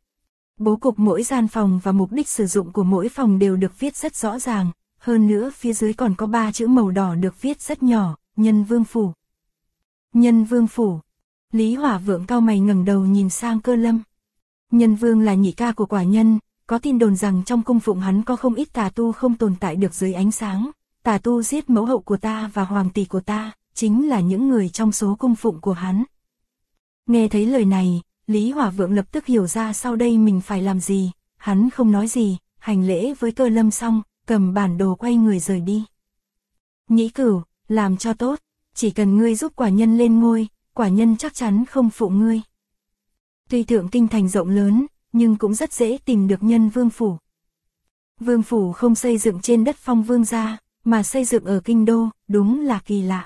Bố cục mỗi gian phòng và mục đích sử dụng của mỗi phòng đều được viết rất rõ ràng, hơn nữa phía dưới còn có 3 chữ màu đỏ được viết rất nhỏ, Nhân Vương Phủ. Nhân Vương Phủ. Lý Hỏa Vượng cau mày ngẩng đầu nhìn sang Cơ Lâm. Nhân Vương là nhị ca của quả nhân, có tin đồn rằng trong cung phụng hắn có không ít tà tu không tồn tại được dưới ánh sáng. Tà tu giết mẫu hậu của ta và hoàng tỷ của ta, chính là những người trong số cung phụng của hắn. Nghe thấy lời này, Lý Hỏa Vượng lập tức hiểu ra sau đây mình phải làm gì, hắn không nói gì, hành lễ với Cơ Lâm xong, cầm bản đồ quay người rời đi. Nhĩ Cửu, làm cho tốt, chỉ cần ngươi giúp quả nhân lên ngôi, quả nhân chắc chắn không phụ ngươi. Tuy Thượng Kinh thành rộng lớn, nhưng cũng rất dễ tìm được Nhân Vương Phủ. Vương Phủ không xây dựng trên đất Phong Vương gia, mà xây dựng ở kinh đô, đúng là kỳ lạ.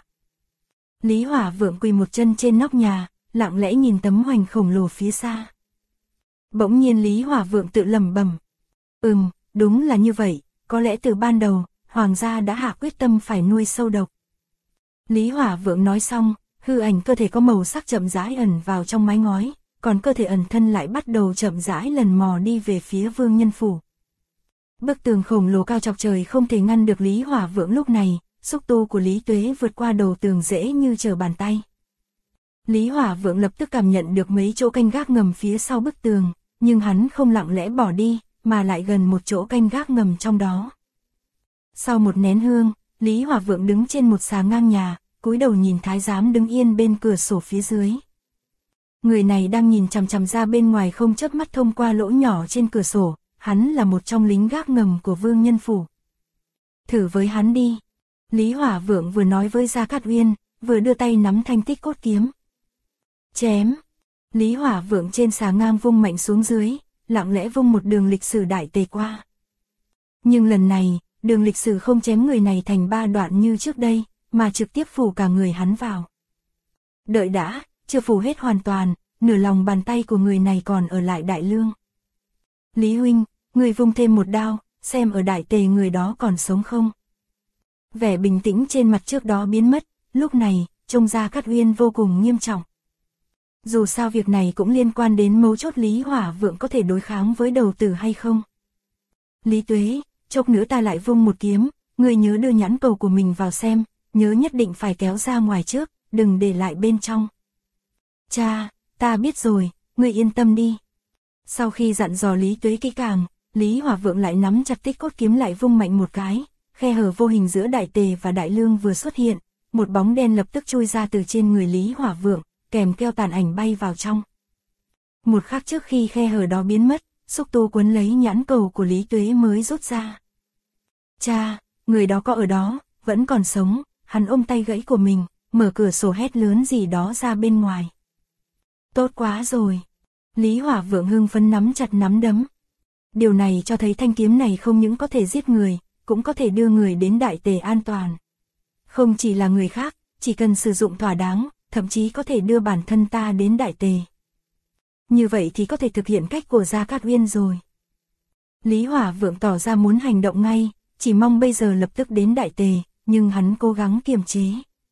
Lý Hỏa Vượng quỳ một chân trên nóc nhà, lặng lẽ nhìn tấm hoành khổng lồ phía xa. Bỗng nhiên Lý Hỏa Vượng tự lẩm bẩm. Đúng là như vậy, có lẽ từ ban đầu, hoàng gia đã hạ quyết tâm phải nuôi sâu độc. Lý Hỏa Vượng nói xong, hư ảnh cơ thể có màu sắc chậm rãi ẩn vào trong mái ngói, còn cơ thể ẩn thân lại bắt đầu chậm rãi lần mò đi về phía Vương Nhân Phủ. Bức tường khổng lồ cao chọc trời không thể ngăn được Lý Hỏa Vượng lúc này, xúc tu của Lý Tuế vượt qua đầu tường dễ như trở bàn tay. Lý Hỏa Vượng lập tức cảm nhận được mấy chỗ canh gác ngầm phía sau bức tường, nhưng hắn không lặng lẽ bỏ đi, mà lại gần một chỗ canh gác ngầm trong đó. Sau một nén hương, Lý Hỏa Vượng đứng trên một xà ngang nhà, cúi đầu nhìn thái giám đứng yên bên cửa sổ phía dưới. Người này đang nhìn chằm chằm ra bên ngoài không chớp mắt thông qua lỗ nhỏ trên cửa sổ, hắn là một trong lính gác ngầm của Vương Nhân Phủ. Thử với hắn đi. Lý Hỏa Vượng vừa nói với Gia Cát Uyên, vừa đưa tay nắm thanh tích cốt kiếm. Chém. Lý Hỏa Vượng trên xà ngang vung mạnh xuống dưới, lặng lẽ vung một đường lịch sử đại tề qua. Nhưng lần này, đường lịch sử không chém người này thành 3 đoạn như trước đây, mà trực tiếp phủ cả người hắn vào. Đợi đã, chưa phủ hết hoàn toàn, nửa lòng bàn tay của người này còn ở lại đại lương. Lý huynh, người vung thêm một đao, xem ở đại tề người đó còn sống không. Vẻ bình tĩnh trên mặt trước đó biến mất, lúc này, trông Gia Cát Uyên vô cùng nghiêm trọng. Dù sao việc này cũng liên quan đến mấu chốt Lý Hỏa Vượng có thể đối kháng với đầu tử hay không. Lý Tuế, chốc nữa ta lại vung một kiếm, ngươi nhớ đưa nhãn cầu của mình vào xem, nhớ nhất định phải kéo ra ngoài trước, đừng để lại bên trong. Cha, ta biết rồi, ngươi yên tâm đi. Sau khi dặn dò Lý Tuế kỹ càng, Lý Hỏa Vượng lại nắm chặt tích cốt kiếm lại vung mạnh một cái, khe hở vô hình giữa đại tề và đại lương vừa xuất hiện, một bóng đen lập tức chui ra từ trên người Lý Hỏa Vượng, kèm theo tàn ảnh bay vào trong. Một khắc trước khi khe hở đó biến mất, xúc tu quấn lấy nhãn cầu của Lý Tuế mới rút ra. Cha, người đó có ở đó, vẫn còn sống, hắn ôm tay gãy của mình, mở cửa sổ hét lớn gì đó ra bên ngoài. Tốt quá rồi. Lý Hỏa Vượng hưng phấn nắm chặt nắm đấm. Điều này cho thấy thanh kiếm này không những có thể giết người, cũng có thể đưa người đến đại tề an toàn. Không chỉ là người khác, chỉ cần sử dụng thỏa đáng, thậm chí có thể đưa bản thân ta đến đại tề. Như vậy thì có thể thực hiện cách của Gia Cát Uyên rồi. Lý Hỏa Vượng tỏ ra muốn hành động ngay, chỉ mong bây giờ lập tức đến đại tề, nhưng hắn cố gắng kiềm chế.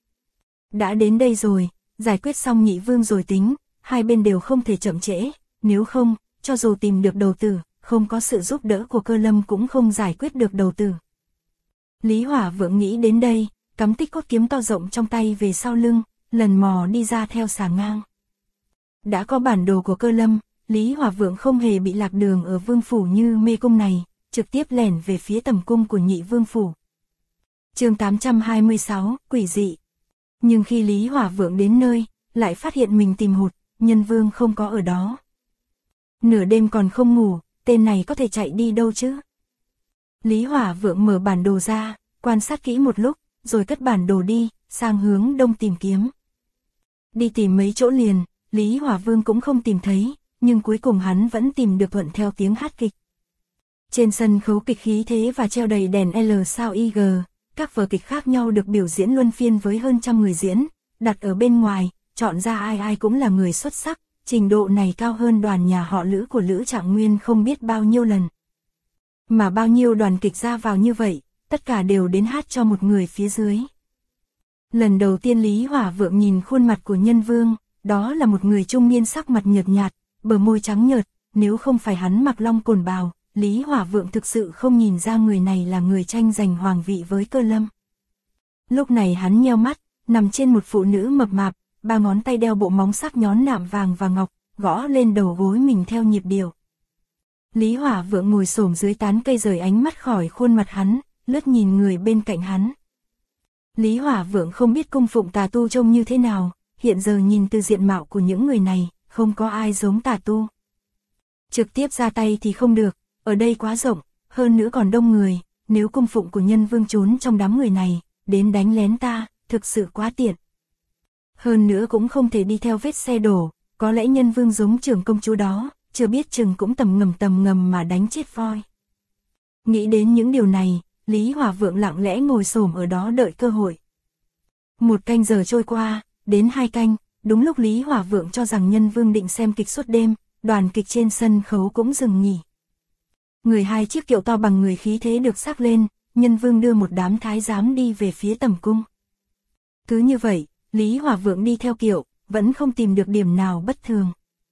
Đã đến đây rồi, giải quyết xong nhị vương rồi tính, hai bên đều không thể chậm trễ, nếu không, cho dù tìm được đầu tử, không có sự giúp đỡ của Cơ Lâm cũng không giải quyết được đầu tử. Lý Hỏa Vượng nghĩ đến đây, cắm tích cốt kiếm to rộng trong tay về sau lưng, lần mò đi ra theo xà ngang. Đã có bản đồ của Cơ Lâm, Lý Hỏa Vượng không hề bị lạc đường ở vương phủ như mê cung này, trực tiếp lẻn về phía tầm cung của nhị vương phủ. Chương 826, quỷ dị. Nhưng khi Lý Hỏa Vượng đến nơi, lại phát hiện mình tìm hụt, nhân vương không có ở đó. Nửa đêm còn không ngủ, tên này có thể chạy đi đâu chứ? Lý Hỏa Vượng mở bản đồ ra, quan sát kỹ một lúc, rồi cất bản đồ đi, sang hướng đông tìm kiếm. Đi tìm mấy chỗ liền, Lý Hỏa Vương cũng không tìm thấy, nhưng cuối cùng hắn vẫn tìm được thuận theo tiếng hát kịch. Trên sân khấu kịch khí thế và treo đầy đèn L sao IG, các vở kịch khác nhau được biểu diễn luân phiên với hơn trăm người diễn, đặt ở bên ngoài, chọn ra ai ai cũng là người xuất sắc, trình độ này cao hơn đoàn nhà họ Lữ của Lữ Trạng Nguyên không biết bao nhiêu lần. Mà bao nhiêu đoàn kịch ra vào như vậy, tất cả đều đến hát cho một người phía dưới. Lần đầu tiên Lý Hỏa Vượng nhìn khuôn mặt của Nhân Vương, đó là một người trung niên sắc mặt nhợt nhạt, bờ môi trắng nhợt, nếu không phải hắn mặc long cồn bào, Lý Hỏa Vượng thực sự không nhìn ra người này là người tranh giành hoàng vị với Cơ Lâm. Lúc này hắn nheo mắt, nằm trên một phụ nữ mập mạp, ba ngón tay đeo bộ móng sắc nhón nạm vàng và ngọc, gõ lên đầu gối mình theo nhịp điệu. Lý Hỏa Vượng ngồi xổm dưới tán cây rời ánh mắt khỏi khuôn mặt hắn, lướt nhìn người bên cạnh hắn. Lý Hỏa Vượng không biết cung phụng tà tu trông như thế nào, hiện giờ nhìn từ diện mạo của những người này, không có ai giống tà tu. Trực tiếp ra tay thì không được, ở đây quá rộng, hơn nữa còn đông người, nếu cung phụng của Nhân Vương trốn trong đám người này, đến đánh lén ta, thực sự quá tiện. Hơn nữa cũng không thể đi theo vết xe đổ, có lẽ Nhân Vương giống trưởng công chúa đó, chưa biết chừng cũng tầm ngầm mà đánh chết voi. Nghĩ đến những điều này, Lý Hỏa Vượng lặng lẽ ngồi xổm ở đó đợi cơ hội. 1 canh giờ trôi qua, đến 2 canh, đúng lúc Lý Hỏa Vượng cho rằng Nhân Vương định xem kịch suốt đêm, đoàn kịch trên sân khấu cũng dừng nghỉ. Người 2 chiếc kiệu to bằng người khí thế được xác lên, Nhân Vương đưa một đám thái giám đi về phía tầm cung. Cứ như vậy, Lý Hỏa Vượng đi theo kiệu, vẫn không tìm được điểm nào bất thường.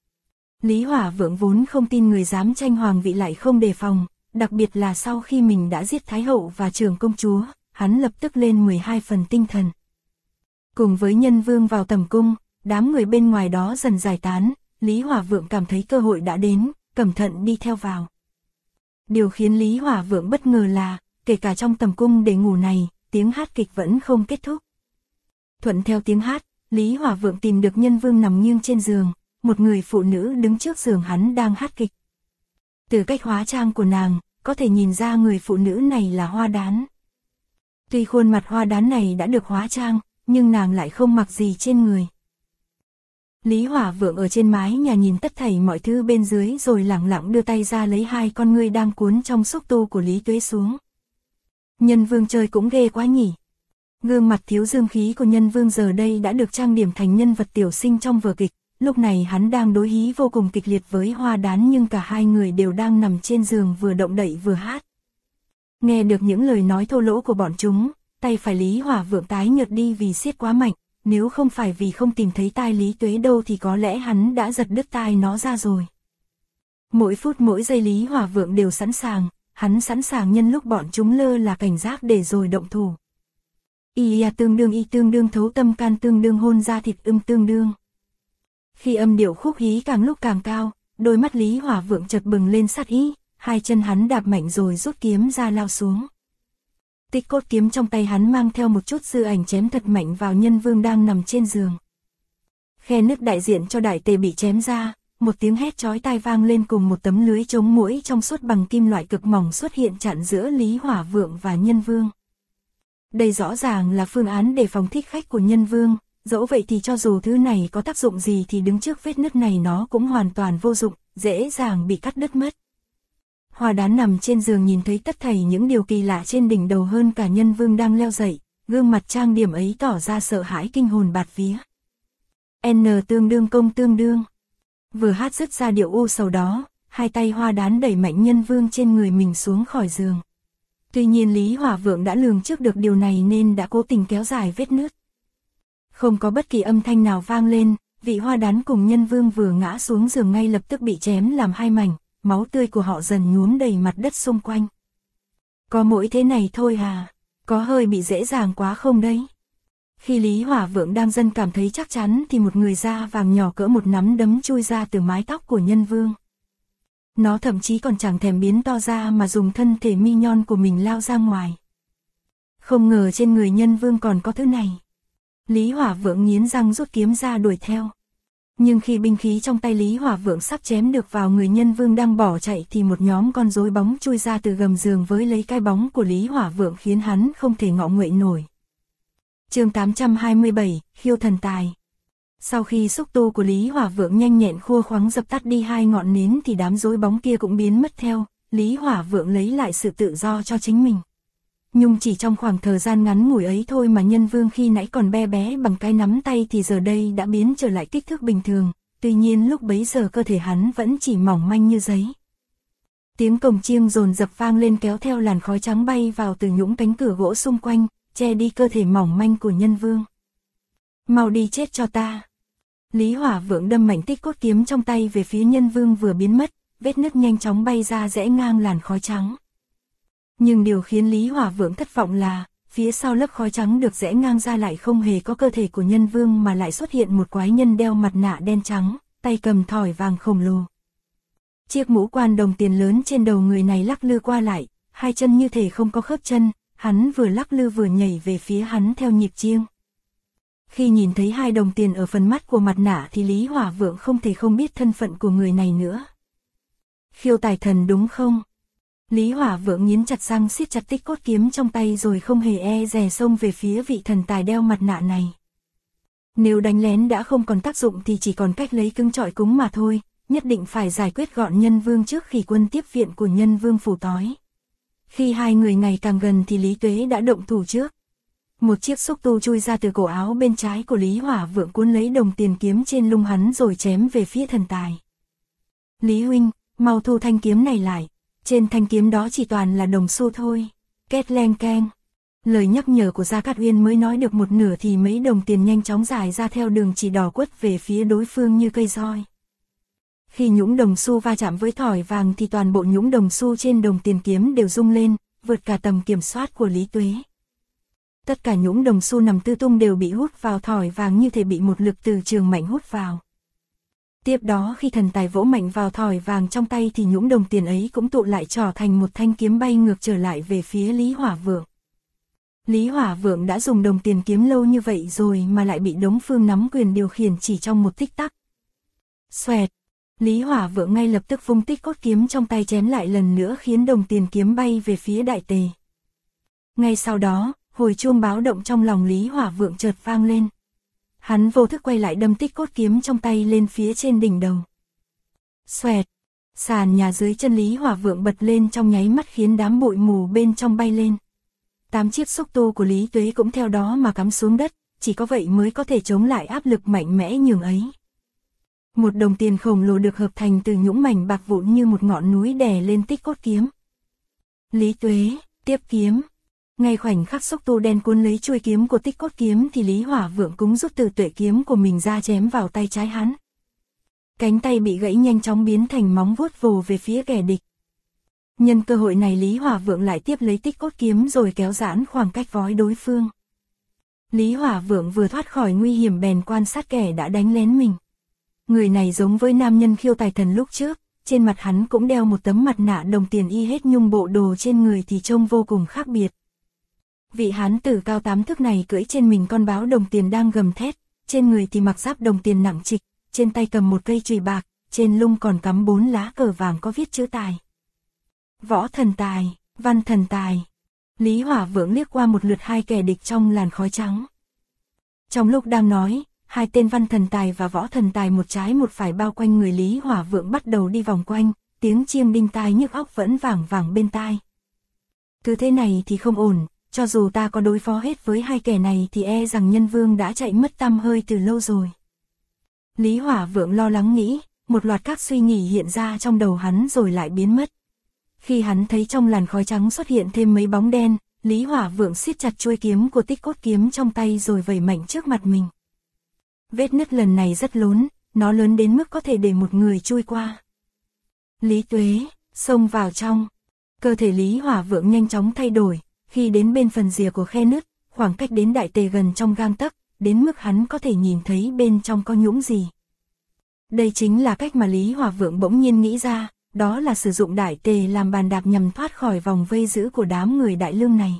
Lý Hỏa Vượng vốn không tin người dám tranh hoàng vị lại không đề phòng, đặc biệt là sau khi mình đã giết Thái Hậu và trưởng công chúa, hắn lập tức lên 12 phần tinh thần. Cùng với Nhân Vương vào tầm cung, đám người bên ngoài đó dần giải tán, Lý Hỏa Vượng cảm thấy cơ hội đã đến, cẩn thận đi theo vào. Điều khiến Lý Hỏa Vượng bất ngờ là, kể cả trong tầm cung để ngủ này, tiếng hát kịch vẫn không kết thúc. Thuận theo tiếng hát, Lý Hỏa Vượng tìm được Nhân Vương nằm nghiêng trên giường, một người phụ nữ đứng trước giường hắn đang hát kịch. Từ cách hóa trang của nàng, có thể nhìn ra người phụ nữ này là Hoa Đán. Tuy khuôn mặt Hoa Đán này đã được hóa trang, nhưng nàng lại không mặc gì trên người. Lý Hỏa Vượng ở trên mái nhà nhìn tất thảy mọi thứ bên dưới rồi lẳng lặng đưa tay ra lấy 2 con ngươi đang cuốn trong xúc tu của Lý Tuế xuống. Nhân Vương chơi cũng ghê quá nhỉ. Gương mặt thiếu dương khí của Nhân Vương giờ đây đã được trang điểm thành nhân vật tiểu sinh trong vở kịch, lúc này hắn đang đối hí vô cùng kịch liệt với Hoa Đán nhưng cả hai người đều đang nằm trên giường vừa động đậy vừa hát. Nghe được những lời nói thô lỗ của bọn chúng, tay phải Lý Hỏa Vượng tái nhợt đi vì siết quá mạnh, nếu không phải vì không tìm thấy tai Lý Tuế đâu thì có lẽ hắn đã giật đứt tai nó ra rồi. Mỗi phút mỗi giây Lý Hỏa Vượng đều sẵn sàng, hắn sẵn sàng nhân lúc bọn chúng lơ là cảnh giác để rồi động thủ. Y tương đương thấu tâm can tương đương hôn ra thịt tương đương. Khi âm điệu khúc hí càng lúc càng cao, đôi mắt Lý Hỏa Vượng chợt bừng lên sát ý, 2 chân hắn đạp mạnh rồi rút kiếm ra lao xuống. Tích cốt kiếm trong tay hắn mang theo một chút dư ảnh chém thật mạnh vào Nhân Vương đang nằm trên giường. Khe nứt đại diện cho đại tề bị chém ra, một tiếng hét chói tai vang lên cùng một tấm lưới chống muỗi trong suốt bằng kim loại cực mỏng xuất hiện chặn giữa Lý Hỏa Vượng và Nhân Vương. Đây rõ ràng là phương án để phòng thích khách của Nhân Vương, dẫu vậy thì cho dù thứ này có tác dụng gì thì đứng trước vết nứt này nó cũng hoàn toàn vô dụng, dễ dàng bị cắt đứt mất. Hoa Đán nằm trên giường nhìn thấy tất thảy những điều kỳ lạ trên đỉnh đầu hơn cả Nhân Vương đang leo dậy, gương mặt trang điểm ấy tỏ ra sợ hãi kinh hồn bạt vía. N tương đương công tương đương. Vừa hát dứt ra điệu u sầu đó, 2 tay Hoa Đán đẩy mạnh Nhân Vương trên người mình xuống khỏi giường. Tuy nhiên Lý Hỏa Vượng đã lường trước được điều này nên đã cố tình kéo dài vết nứt. Không có bất kỳ âm thanh nào vang lên, vị Hoa Đán cùng Nhân Vương vừa ngã xuống giường ngay lập tức bị chém làm 2 mảnh, máu tươi của họ dần nhuốm đầy mặt đất xung quanh. Có mỗi thế này thôi à, có hơi bị dễ dàng quá không đấy? Khi Lý Hỏa Vượng đang dần cảm thấy chắc chắn thì một người da vàng nhỏ cỡ một nắm đấm chui ra từ mái tóc của Nhân Vương. Nó thậm chí còn chẳng thèm biến to ra mà dùng thân thể mi nhon của mình lao ra ngoài. Không ngờ trên người Nhân Vương còn có thứ này. Lý Hỏa Vượng nghiến răng rút kiếm ra đuổi theo. Nhưng khi binh khí trong tay Lý Hỏa Vượng sắp chém được vào người Nhân Vương đang bỏ chạy thì một nhóm con rối bóng chui ra từ gầm giường với lấy cái bóng của Lý Hỏa Vượng khiến hắn không thể ngọ nguậy nổi. Chương 827, khiêu thần tài. Sau khi xúc tu của Lý Hỏa Vượng nhanh nhẹn khua khoắng dập tắt đi hai ngọn nến thì đám rối bóng kia cũng biến mất theo, Lý Hỏa Vượng lấy lại sự tự do cho chính mình. Nhưng chỉ trong khoảng thời gian ngắn ngủi ấy thôi mà Nhân Vương khi nãy còn bé bé bằng cái nắm tay thì giờ đây đã biến trở lại kích thước bình thường, tuy nhiên lúc bấy giờ cơ thể hắn vẫn chỉ mỏng manh như giấy. Tiếng cồng chiêng dồn dập vang lên kéo theo làn khói trắng bay vào từ những cánh cửa gỗ xung quanh, che đi cơ thể mỏng manh của Nhân Vương. Mau đi chết cho ta. Lý Hỏa Vượng đâm mảnh tích cốt kiếm trong tay về phía Nhân Vương vừa biến mất, vết nứt nhanh chóng bay ra rẽ ngang làn khói trắng. Nhưng điều khiến Lý Hỏa Vượng thất vọng là, phía sau lớp khói trắng được rẽ ngang ra lại không hề có cơ thể của Nhân Vương mà lại xuất hiện một quái nhân đeo mặt nạ đen trắng, tay cầm thỏi vàng khổng lồ. Chiếc mũ quan đồng tiền lớn trên đầu người này lắc lư qua lại, hai chân như thể không có khớp chân, hắn vừa lắc lư vừa nhảy về phía hắn theo nhịp chiêng. Khi nhìn thấy hai đồng tiền ở phần mắt của mặt nạ thì Lý Hỏa Vượng không thể không biết thân phận của người này nữa. Khiêu tài thần đúng không? Lý Hỏa Vượng nghiến chặt răng siết chặt tích cốt kiếm trong tay rồi không hề e dè xông về phía vị thần tài đeo mặt nạ này. Nếu đánh lén đã không còn tác dụng thì chỉ còn cách lấy cứng chọi cứng mà thôi, nhất định phải giải quyết gọn Nhân Vương trước khi quân tiếp viện của Nhân Vương phủ tói. Khi hai người ngày càng gần thì Lý Tuế đã động thủ trước. Một chiếc xúc tu chui ra từ cổ áo bên trái của Lý Hỏa Vượng cuốn lấy đồng tiền kiếm trên lưng hắn rồi chém về phía thần tài. Lý huynh, mau thu thanh kiếm này lại, trên thanh kiếm đó chỉ toàn là đồng xu thôi. Két leng keng. Lời nhắc nhở của Gia Cát Uyên mới nói được một nửa thì mấy đồng tiền nhanh chóng dài ra theo đường chỉ đỏ quất về phía đối phương như cây roi. Khi nhũng đồng xu va chạm với thỏi vàng thì toàn bộ nhũng đồng xu trên đồng tiền kiếm đều rung lên, vượt cả tầm kiểm soát của Lý Tuế. Tất cả nhũng đồng xu nằm tư tung đều bị hút vào thỏi vàng như thể bị một lực từ trường mạnh hút vào. Tiếp đó khi thần tài vỗ mạnh vào thỏi vàng trong tay thì nhũng đồng tiền ấy cũng tụ lại trở thành một thanh kiếm bay ngược trở lại về phía Lý Hỏa Vượng. Lý Hỏa Vượng đã dùng đồng tiền kiếm lâu như vậy rồi mà lại bị Đống Phương nắm quyền điều khiển chỉ trong một tích tắc. Xoẹt! Lý Hỏa Vượng ngay lập tức vung tích cốt kiếm trong tay chém lại lần nữa khiến đồng tiền kiếm bay về phía đại tề. Ngay sau đó, hồi chuông báo động trong lòng Lý Hỏa Vượng chợt vang lên. Hắn vô thức quay lại đâm tích cốt kiếm trong tay lên phía trên đỉnh đầu. Xoẹt! Sàn nhà dưới chân Lý Hỏa Vượng bật lên trong nháy mắt khiến đám bụi mù bên trong bay lên. 8 chiếc xúc tu của Lý Tuế cũng theo đó mà cắm xuống đất, chỉ có vậy mới có thể chống lại áp lực mạnh mẽ nhường ấy. Một đồng tiền khổng lồ được hợp thành từ nhũng mảnh bạc vụn như một ngọn núi đè lên tích cốt kiếm. Lý Tuế, tiếp kiếm. Ngay khoảnh khắc xúc tu đen cuốn lấy chuôi kiếm của tích cốt kiếm thì Lý Hỏa Vượng cũng rút từ tuệ kiếm của mình ra chém vào tay trái hắn. Cánh tay bị gãy nhanh chóng biến thành móng vuốt vồ về phía kẻ địch. Nhân cơ hội này Lý Hỏa Vượng lại tiếp lấy tích cốt kiếm rồi kéo giãn khoảng cách với đối phương. Lý Hỏa Vượng vừa thoát khỏi nguy hiểm bèn quan sát kẻ đã đánh lén mình. Người này giống với nam nhân khiêu tài thần lúc trước, trên mặt hắn cũng đeo một tấm mặt nạ đồng tiền y hết nhưng bộ đồ trên người thì trông vô cùng khác biệt. Vị hán tử cao 8 thước này cưỡi trên mình con báo đồng tiền đang gầm thét, trên người thì mặc giáp đồng tiền nặng trịch, trên tay cầm một cây chùy bạc, trên lưng còn cắm 4 lá cờ vàng có viết chữ tài. Võ thần tài, văn thần tài. Lý Hỏa Vượng liếc qua một lượt hai kẻ địch trong làn khói trắng. Trong lúc đang nói, hai tên văn thần tài và võ thần tài một trái một phải bao quanh người Lý Hỏa Vượng bắt đầu đi vòng quanh, tiếng chiêng đinh tai nhức óc vẫn vảng vảng bên tai. Cứ thế này thì không ổn, cho dù ta có đối phó hết với hai kẻ này thì e rằng Nhân Vương đã chạy mất tăm hơi từ lâu rồi. Lý Hỏa Vượng lo lắng nghĩ, một loạt các suy nghĩ hiện ra trong đầu hắn rồi lại biến mất. Khi hắn thấy trong làn khói trắng xuất hiện thêm mấy bóng đen, Lý Hỏa Vượng siết chặt chuôi kiếm của tích cốt kiếm trong tay rồi vẩy mạnh trước mặt mình. Vết nứt lần này rất lớn, nó lớn đến mức có thể để một người chui qua. Lý Tuế, xông vào trong. Cơ thể Lý Hỏa Vượng nhanh chóng thay đổi, khi đến bên phần rìa của khe nứt, khoảng cách đến đại tề gần trong gang tấc, đến mức hắn có thể nhìn thấy bên trong có nhũng gì. Đây chính là cách mà Lý Hỏa Vượng bỗng nhiên nghĩ ra, đó là sử dụng đại tề làm bàn đạp nhằm thoát khỏi vòng vây giữ của đám người đại lương này.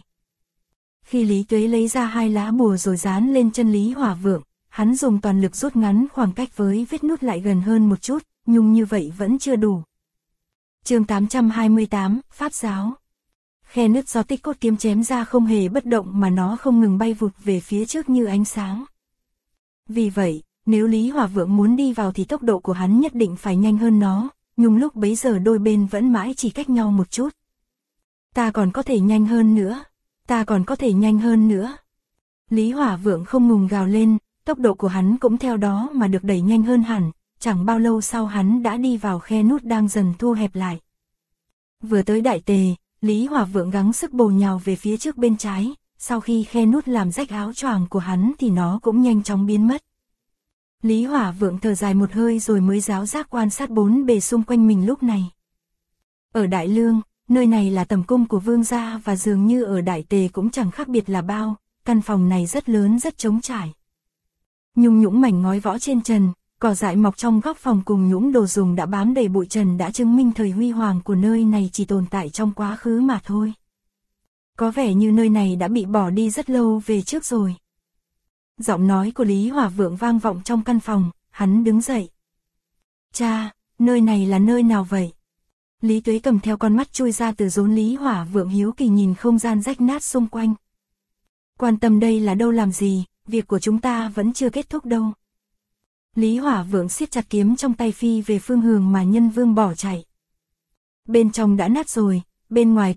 Khi Lý Tuế lấy ra hai lá bùa rồi dán lên chân Lý Hỏa Vượng, hắn dùng toàn lực rút ngắn khoảng cách với vết nứt lại gần hơn một chút, nhưng như vậy vẫn chưa đủ. Chương 828, Pháp giáo. Khe nứt do tích cốt kiếm chém ra không hề bất động mà nó không ngừng bay vụt về phía trước như ánh sáng. Vì vậy, nếu Lý Hỏa Vượng muốn đi vào thì tốc độ của hắn nhất định phải nhanh hơn nó, nhưng lúc bấy giờ đôi bên vẫn mãi chỉ cách nhau một chút. Ta còn có thể nhanh hơn nữa, ta còn có thể nhanh hơn nữa. Lý Hỏa Vượng không ngừng gào lên, tốc độ của hắn cũng theo đó mà được đẩy nhanh hơn hẳn, chẳng bao lâu sau hắn đã đi vào khe nút đang dần thu hẹp lại. Vừa tới đại tề, Lý Hỏa Vượng gắng sức bổ nhào về phía trước bên trái, sau khi khe nút làm rách áo choàng của hắn thì nó cũng nhanh chóng biến mất. Lý Hỏa Vượng thở dài một hơi rồi mới giáo giác quan sát bốn bề xung quanh mình lúc này. Ở Đại Lương, nơi này là tầm cung của vương gia và dường như ở Đại Tề cũng chẳng khác biệt là bao, căn phòng này rất lớn rất trống trải. Nhung nhũng mảnh ngói võ trên trần, cỏ dại mọc trong góc phòng cùng nhũng đồ dùng đã bám đầy bụi trần đã chứng minh thời huy hoàng của nơi này chỉ tồn tại trong quá khứ mà thôi. Có vẻ như nơi này đã bị bỏ đi rất lâu về trước rồi. Giọng nói của Lý Hỏa Vượng vang vọng trong căn phòng, hắn đứng dậy. Cha, nơi này là nơi nào vậy? Lý Tuế cầm theo con mắt chui ra từ rốn Lý Hỏa Vượng hiếu kỳ nhìn không gian rách nát xung quanh. Quan tâm đây là đâu làm gì, việc của chúng ta vẫn chưa kết thúc đâu. Lý Hỏa Vượng siết chặt kiếm trong tay phi về phương hướng mà Nhân Vương bỏ chạy. Bên trong đã nát rồi, bên ngoài